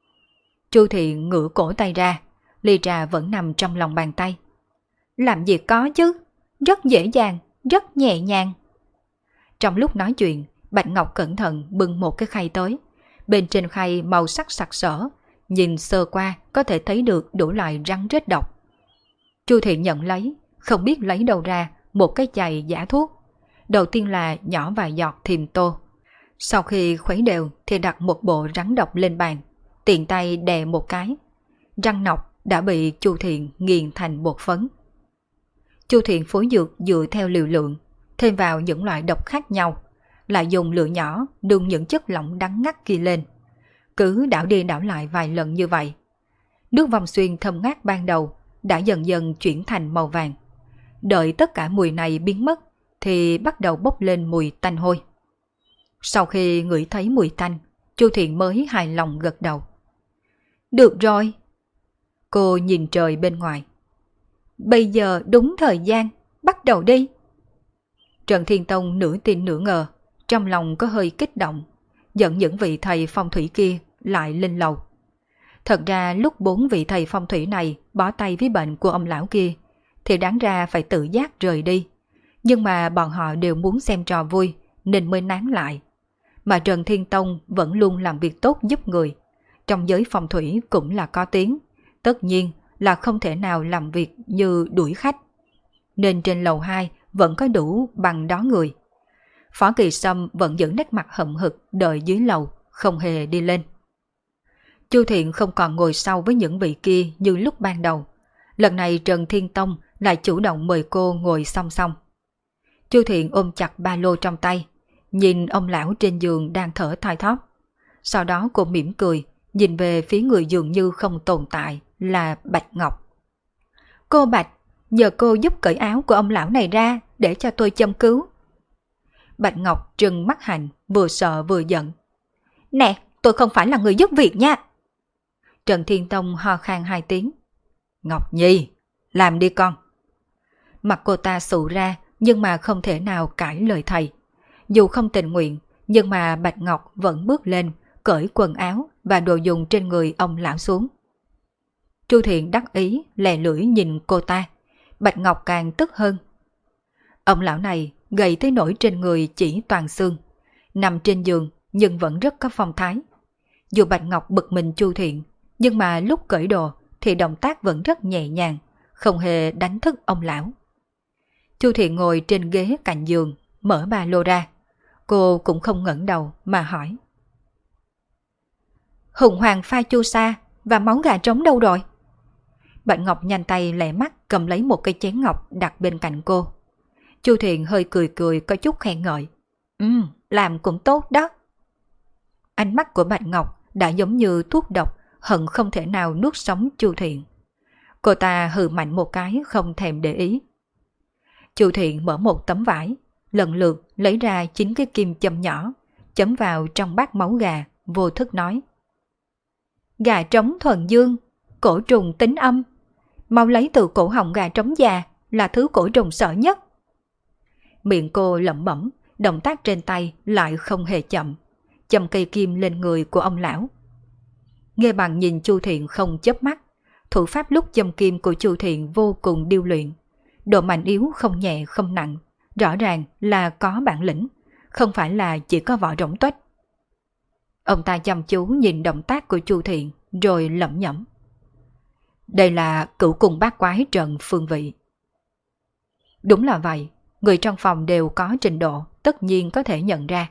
Chu Thiện ngửa cổ tay ra, ly trà vẫn nằm trong lòng bàn tay. Làm gì có chứ, rất dễ dàng, rất nhẹ nhàng. Trong lúc nói chuyện, Bạch Ngọc cẩn thận bưng một cái khay tới. Bên trên khay màu sắc sặc sỡ, nhìn sơ qua có thể thấy được đủ loại rắn rết độc. Chu Thiện nhận lấy, không biết lấy đâu ra một cái chày giả thuốc. Đầu tiên là nhỏ vài giọt thiềm tô. Sau khi khuấy đều thì đặt một bộ rắn độc lên bàn, tiện tay đè một cái. Răng nọc đã bị Chu Thiện nghiền thành bột phấn. Chu Thiện phối dược dựa theo liều lượng, thêm vào những loại độc khác nhau, lại dùng lửa nhỏ đun những chất lỏng đắng ngắt kia lên. Cứ đảo đi đảo lại vài lần như vậy. Nước Vong Xuyên thơm ngát ban đầu đã dần dần chuyển thành màu vàng. Đợi tất cả mùi này biến mất thì bắt đầu bốc lên mùi tanh hôi. Sau khi ngửi thấy mùi tanh, Chu Thiện mới hài lòng gật đầu. Được rồi. Cô nhìn trời bên ngoài. Bây giờ đúng thời gian, bắt đầu đi. Trần Thiên Tông nửa tin nửa ngờ, trong lòng có hơi kích động, dẫn những vị thầy phong thủy kia lại lên lầu. Thật ra lúc 4 vị thầy phong thủy này bó tay với bệnh của ông lão kia, thì đáng ra phải tự giác rời đi. Nhưng mà bọn họ đều muốn xem trò vui nên mới nán lại. Mà Trần Thiên Tông vẫn luôn làm việc tốt giúp người. Trong giới phong thủy cũng là có tiếng, tất nhiên là không thể nào làm việc như đuổi khách. Nên trên lầu 2 vẫn có đủ bằng đó người. Phó Kỳ Sâm vẫn giữ nét mặt hậm hực đợi dưới lầu, không hề đi lên. Chu Thiện không còn ngồi sau với những vị kia như lúc ban đầu. Lần này Trần Thiên Tông lại chủ động mời cô ngồi song song. Chu Thiện ôm chặt ba lô trong tay, nhìn ông lão trên giường đang thở thoi thóp. Sau đó cô mỉm cười, nhìn về phía người dường như không tồn tại là Bạch Ngọc. Cô Bạch, nhờ cô giúp cởi áo của ông lão này ra để cho tôi châm cứu. Bạch Ngọc trừng mắt hành, vừa sợ vừa giận. Nè, tôi không phải là người giúp việc nha. Trần Thiên Tông ho khan 2 tiếng. Ngọc Nhi, làm đi con. Mặt cô ta sụ ra nhưng mà không thể nào cãi lời thầy. Dù không tình nguyện, nhưng mà Bạch Ngọc vẫn bước lên, cởi quần áo và đồ dùng trên người ông lão xuống. Chu Thiện đắc ý, lè lưỡi nhìn cô ta. Bạch Ngọc càng tức hơn. Ông lão này gầy tới nỗi trên người chỉ toàn xương. Nằm trên giường nhưng vẫn rất có phong thái. Dù Bạch Ngọc bực mình Chu Thiện, nhưng mà lúc cởi đồ thì động tác vẫn rất nhẹ nhàng, không hề đánh thức ông lão. Chu Thiện ngồi trên ghế cạnh giường, mở ba lô ra. Cô cũng không ngẩng đầu mà hỏi. Hùng hoàng pha chu sa và máu gà trống đâu rồi? Bạch Ngọc nhanh tay lẹ mắt cầm lấy một cái chén ngọc đặt bên cạnh cô. Chu Thiện hơi cười cười có chút khen ngợi. Làm cũng tốt đó. Ánh mắt của Bạch Ngọc đã giống như thuốc độc, hận không thể nào nuốt sống Chu Thiện. Cô ta hừ mạnh một cái không thèm để ý. Chu Thiện mở một tấm vải, lần lượt lấy ra 9 cái kim châm nhỏ, chấm vào trong bát máu gà, vô thức nói. Gà trống thuần dương, cổ trùng tính âm. Mau lấy từ cổ họng gà trống già là thứ cổ trùng sợ nhất. Miệng cô lẩm bẩm, động tác trên tay lại không hề chậm. châm cây kim lên người của ông lão. Nghe Bằng nhìn Chu Thiện không chớp mắt, thủ pháp lúc châm kim của Chu Thiện vô cùng điêu luyện, độ mạnh yếu không nhẹ không nặng, rõ ràng là có bản lĩnh, không phải là chỉ có vỏ rỗng tuếch. Ông ta chăm chú nhìn động tác của Chu Thiện rồi lẩm nhẩm. Đây là cửu cung bát quái trận phương vị. Đúng là vậy, người trong phòng đều có trình độ, tất nhiên có thể nhận ra.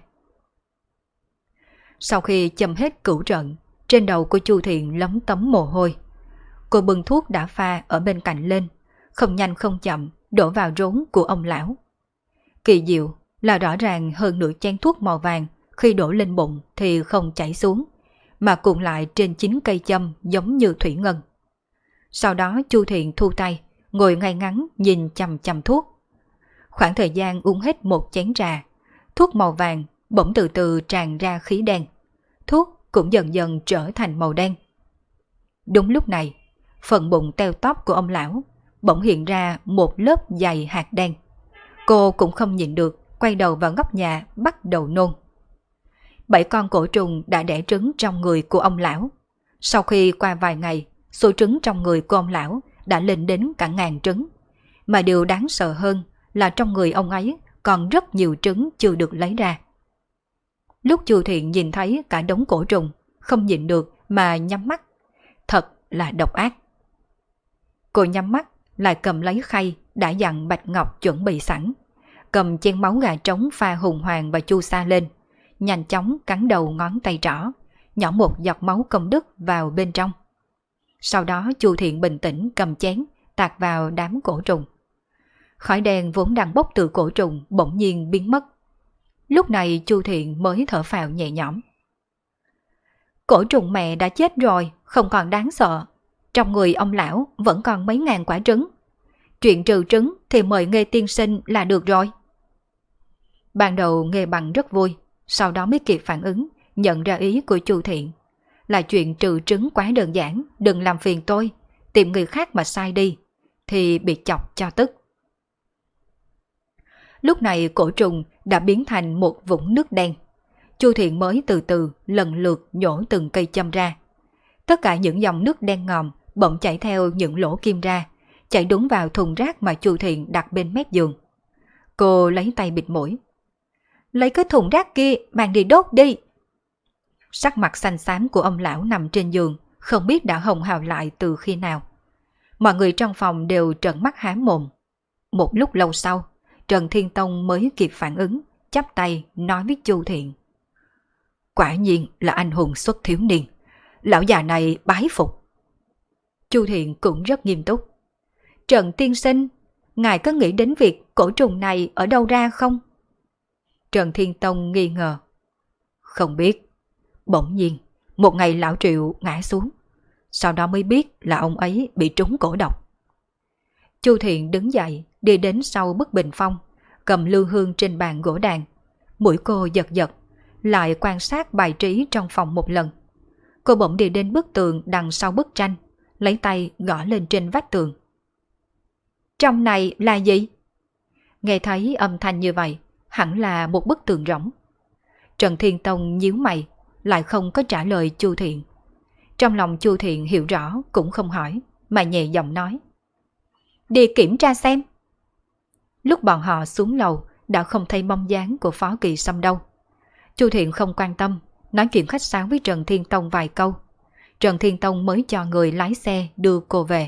Sau khi châm hết cửu trận, trên đầu của Chu Thiện lấm tấm mồ hôi. Cô bưng thuốc đã pha ở bên cạnh lên, không nhanh không chậm đổ vào rốn của ông lão. Kỳ diệu là rõ ràng hơn nửa chén thuốc màu vàng khi đổ lên bụng thì không chảy xuống, mà cuộn lại trên 9 cây châm giống như thủy ngân. Sau đó Chu Thiện thu tay, ngồi ngay ngắn nhìn chằm chằm thuốc. Khoảng thời gian uống hết một chén trà, thuốc màu vàng bỗng từ từ tràn ra khí đen. Thuốc cũng dần dần trở thành màu đen. Đúng lúc này, phần bụng teo tóp của ông lão bỗng hiện ra một lớp dày hạt đen. Cô cũng không nhịn được, quay đầu vào góc nhà bắt đầu nôn. 7 con cổ trùng đã đẻ trứng trong người của ông lão. Sau khi qua vài ngày, số trứng trong người của ông lão đã lên đến cả 1000 trứng. Mà điều đáng sợ hơn là trong người ông ấy còn rất nhiều trứng chưa được lấy ra. Lúc Chu Thiện nhìn thấy cả đống cổ trùng, không nhịn được mà nhắm mắt. Thật là độc ác. Cô nhắm mắt lại cầm lấy khay đã dặn Bạch Ngọc chuẩn bị sẵn, cầm chén máu gà trống pha hùng hoàng và chu sa lên, nhanh chóng cắn đầu ngón tay trỏ, nhỏ một giọt máu công đức vào bên trong. Sau đó Chu Thiện bình tĩnh cầm chén tạt vào đám cổ trùng. Khói đen vốn đang bốc từ cổ trùng bỗng nhiên biến mất. Lúc này Chu Thiện mới thở phào nhẹ nhõm. Cổ trùng mẹ đã chết rồi, không còn đáng sợ. Trong người ông lão vẫn còn mấy ngàn quả trứng. Chuyện trừ trứng thì mời Nghê tiên sinh là được rồi. Ban đầu Nghê Bằng rất vui, sau đó mới kịp phản ứng, nhận ra ý của Chu Thiện. Là chuyện trừ trứng quá đơn giản, đừng làm phiền tôi, tìm người khác mà sai đi, thì bị chọc cho tức. Lúc này cổ trùng đã biến thành một vũng nước đen. Chu Thiện mới từ từ lần lượt nhổ từng cây châm ra. Tất cả những dòng nước đen ngòm bỗng chảy theo những lỗ kim ra, chảy đúng vào thùng rác mà Chu Thiện đặt bên mép giường. Cô lấy tay bịt mũi. Lấy cái thùng rác kia mang đi đốt đi. Sắc mặt xanh xám của ông lão nằm trên giường không biết đã hồng hào lại từ khi nào. Mọi người trong phòng đều trợn mắt há mồm. Một lúc lâu sau, Trần Thiên Tông mới kịp phản ứng, chắp tay nói với Chu Thiện. Quả nhiên là anh hùng xuất thiếu niên. Lão già này bái phục. Chu Thiện cũng rất nghiêm túc. Trần tiên sinh, ngài có nghĩ đến việc cổ trùng này ở đâu ra không? Trần Thiên Tông nghi ngờ. Không biết. Bỗng nhiên, một ngày lão Triệu ngã xuống. Sau đó mới biết là ông ấy bị trúng cổ độc. Chu Thiện đứng dậy, đi đến sau bức bình phong, cầm lưu hương trên bàn gỗ đàn. Mũi cô giật giật, lại quan sát bài trí trong phòng một lần. Cô bỗng đi đến bức tường đằng sau bức tranh, lấy tay gõ lên trên vách tường. Trong này là gì? Nghe thấy âm thanh như vậy, hẳn là một bức tường rỗng. Trần Thiên Tông nhíu mày, lại không có trả lời Chu Thiện. Trong lòng Chu Thiện hiểu rõ cũng không hỏi, mà nhẹ giọng nói. Đi kiểm tra xem. Lúc bọn họ xuống lầu đã không thấy bóng dáng của Phó Kỳ Sâm đâu. Chu Thiện không quan tâm, nói chuyện khách sáo với Trần Thiên Tông vài câu. Trần Thiên Tông mới cho người lái xe đưa cô về.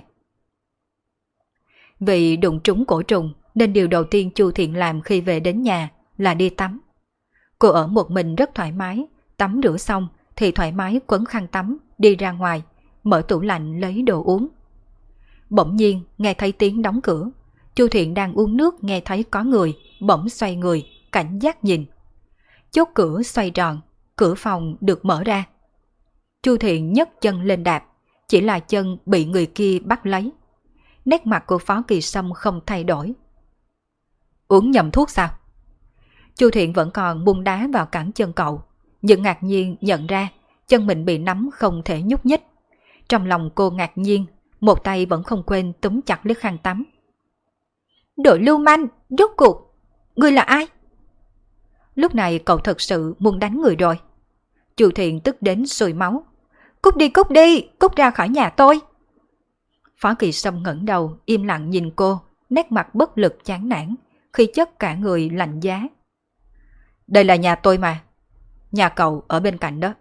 Vì đụng trúng cổ trùng nên điều đầu tiên Chu Thiện làm khi về đến nhà là đi tắm. Cô ở một mình rất thoải mái, tắm rửa xong thì thoải mái quấn khăn tắm đi ra ngoài, mở tủ lạnh lấy đồ uống. Bỗng nhiên nghe thấy tiếng đóng cửa. Chu Thiện đang uống nước nghe thấy có người, bỗng xoay người, cảnh giác nhìn. Chốt cửa xoay tròn, cửa phòng được mở ra. Chu Thiện nhấc chân lên đạp, chỉ là chân bị người kia bắt lấy. Nét mặt của Phó Kỳ Sâm không thay đổi. Uống nhầm thuốc sao? Chu Thiện vẫn còn buông đá vào cẳng chân cậu, nhưng ngạc nhiên nhận ra chân mình bị nắm không thể nhúc nhích. Trong lòng cô ngạc nhiên, một tay vẫn không quên túm chặt lấy khăn tắm. Đội lưu manh, rốt cuộc, ngươi là ai? Lúc này cậu thật sự muốn đánh người rồi. Chu Thiện tức đến sôi máu. Cút đi, cút ra khỏi nhà tôi. Phó Kỳ Sâm ngẩng đầu, im lặng nhìn cô, nét mặt bất lực chán nản, khí chất cả người lạnh giá. Đây là nhà tôi mà, nhà cậu ở bên cạnh đó.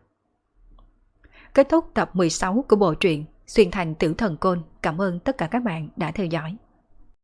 Kết thúc tập 16 của bộ truyện Xuyên Thành Tử Thần Côn. Cảm ơn tất cả các bạn đã theo dõi.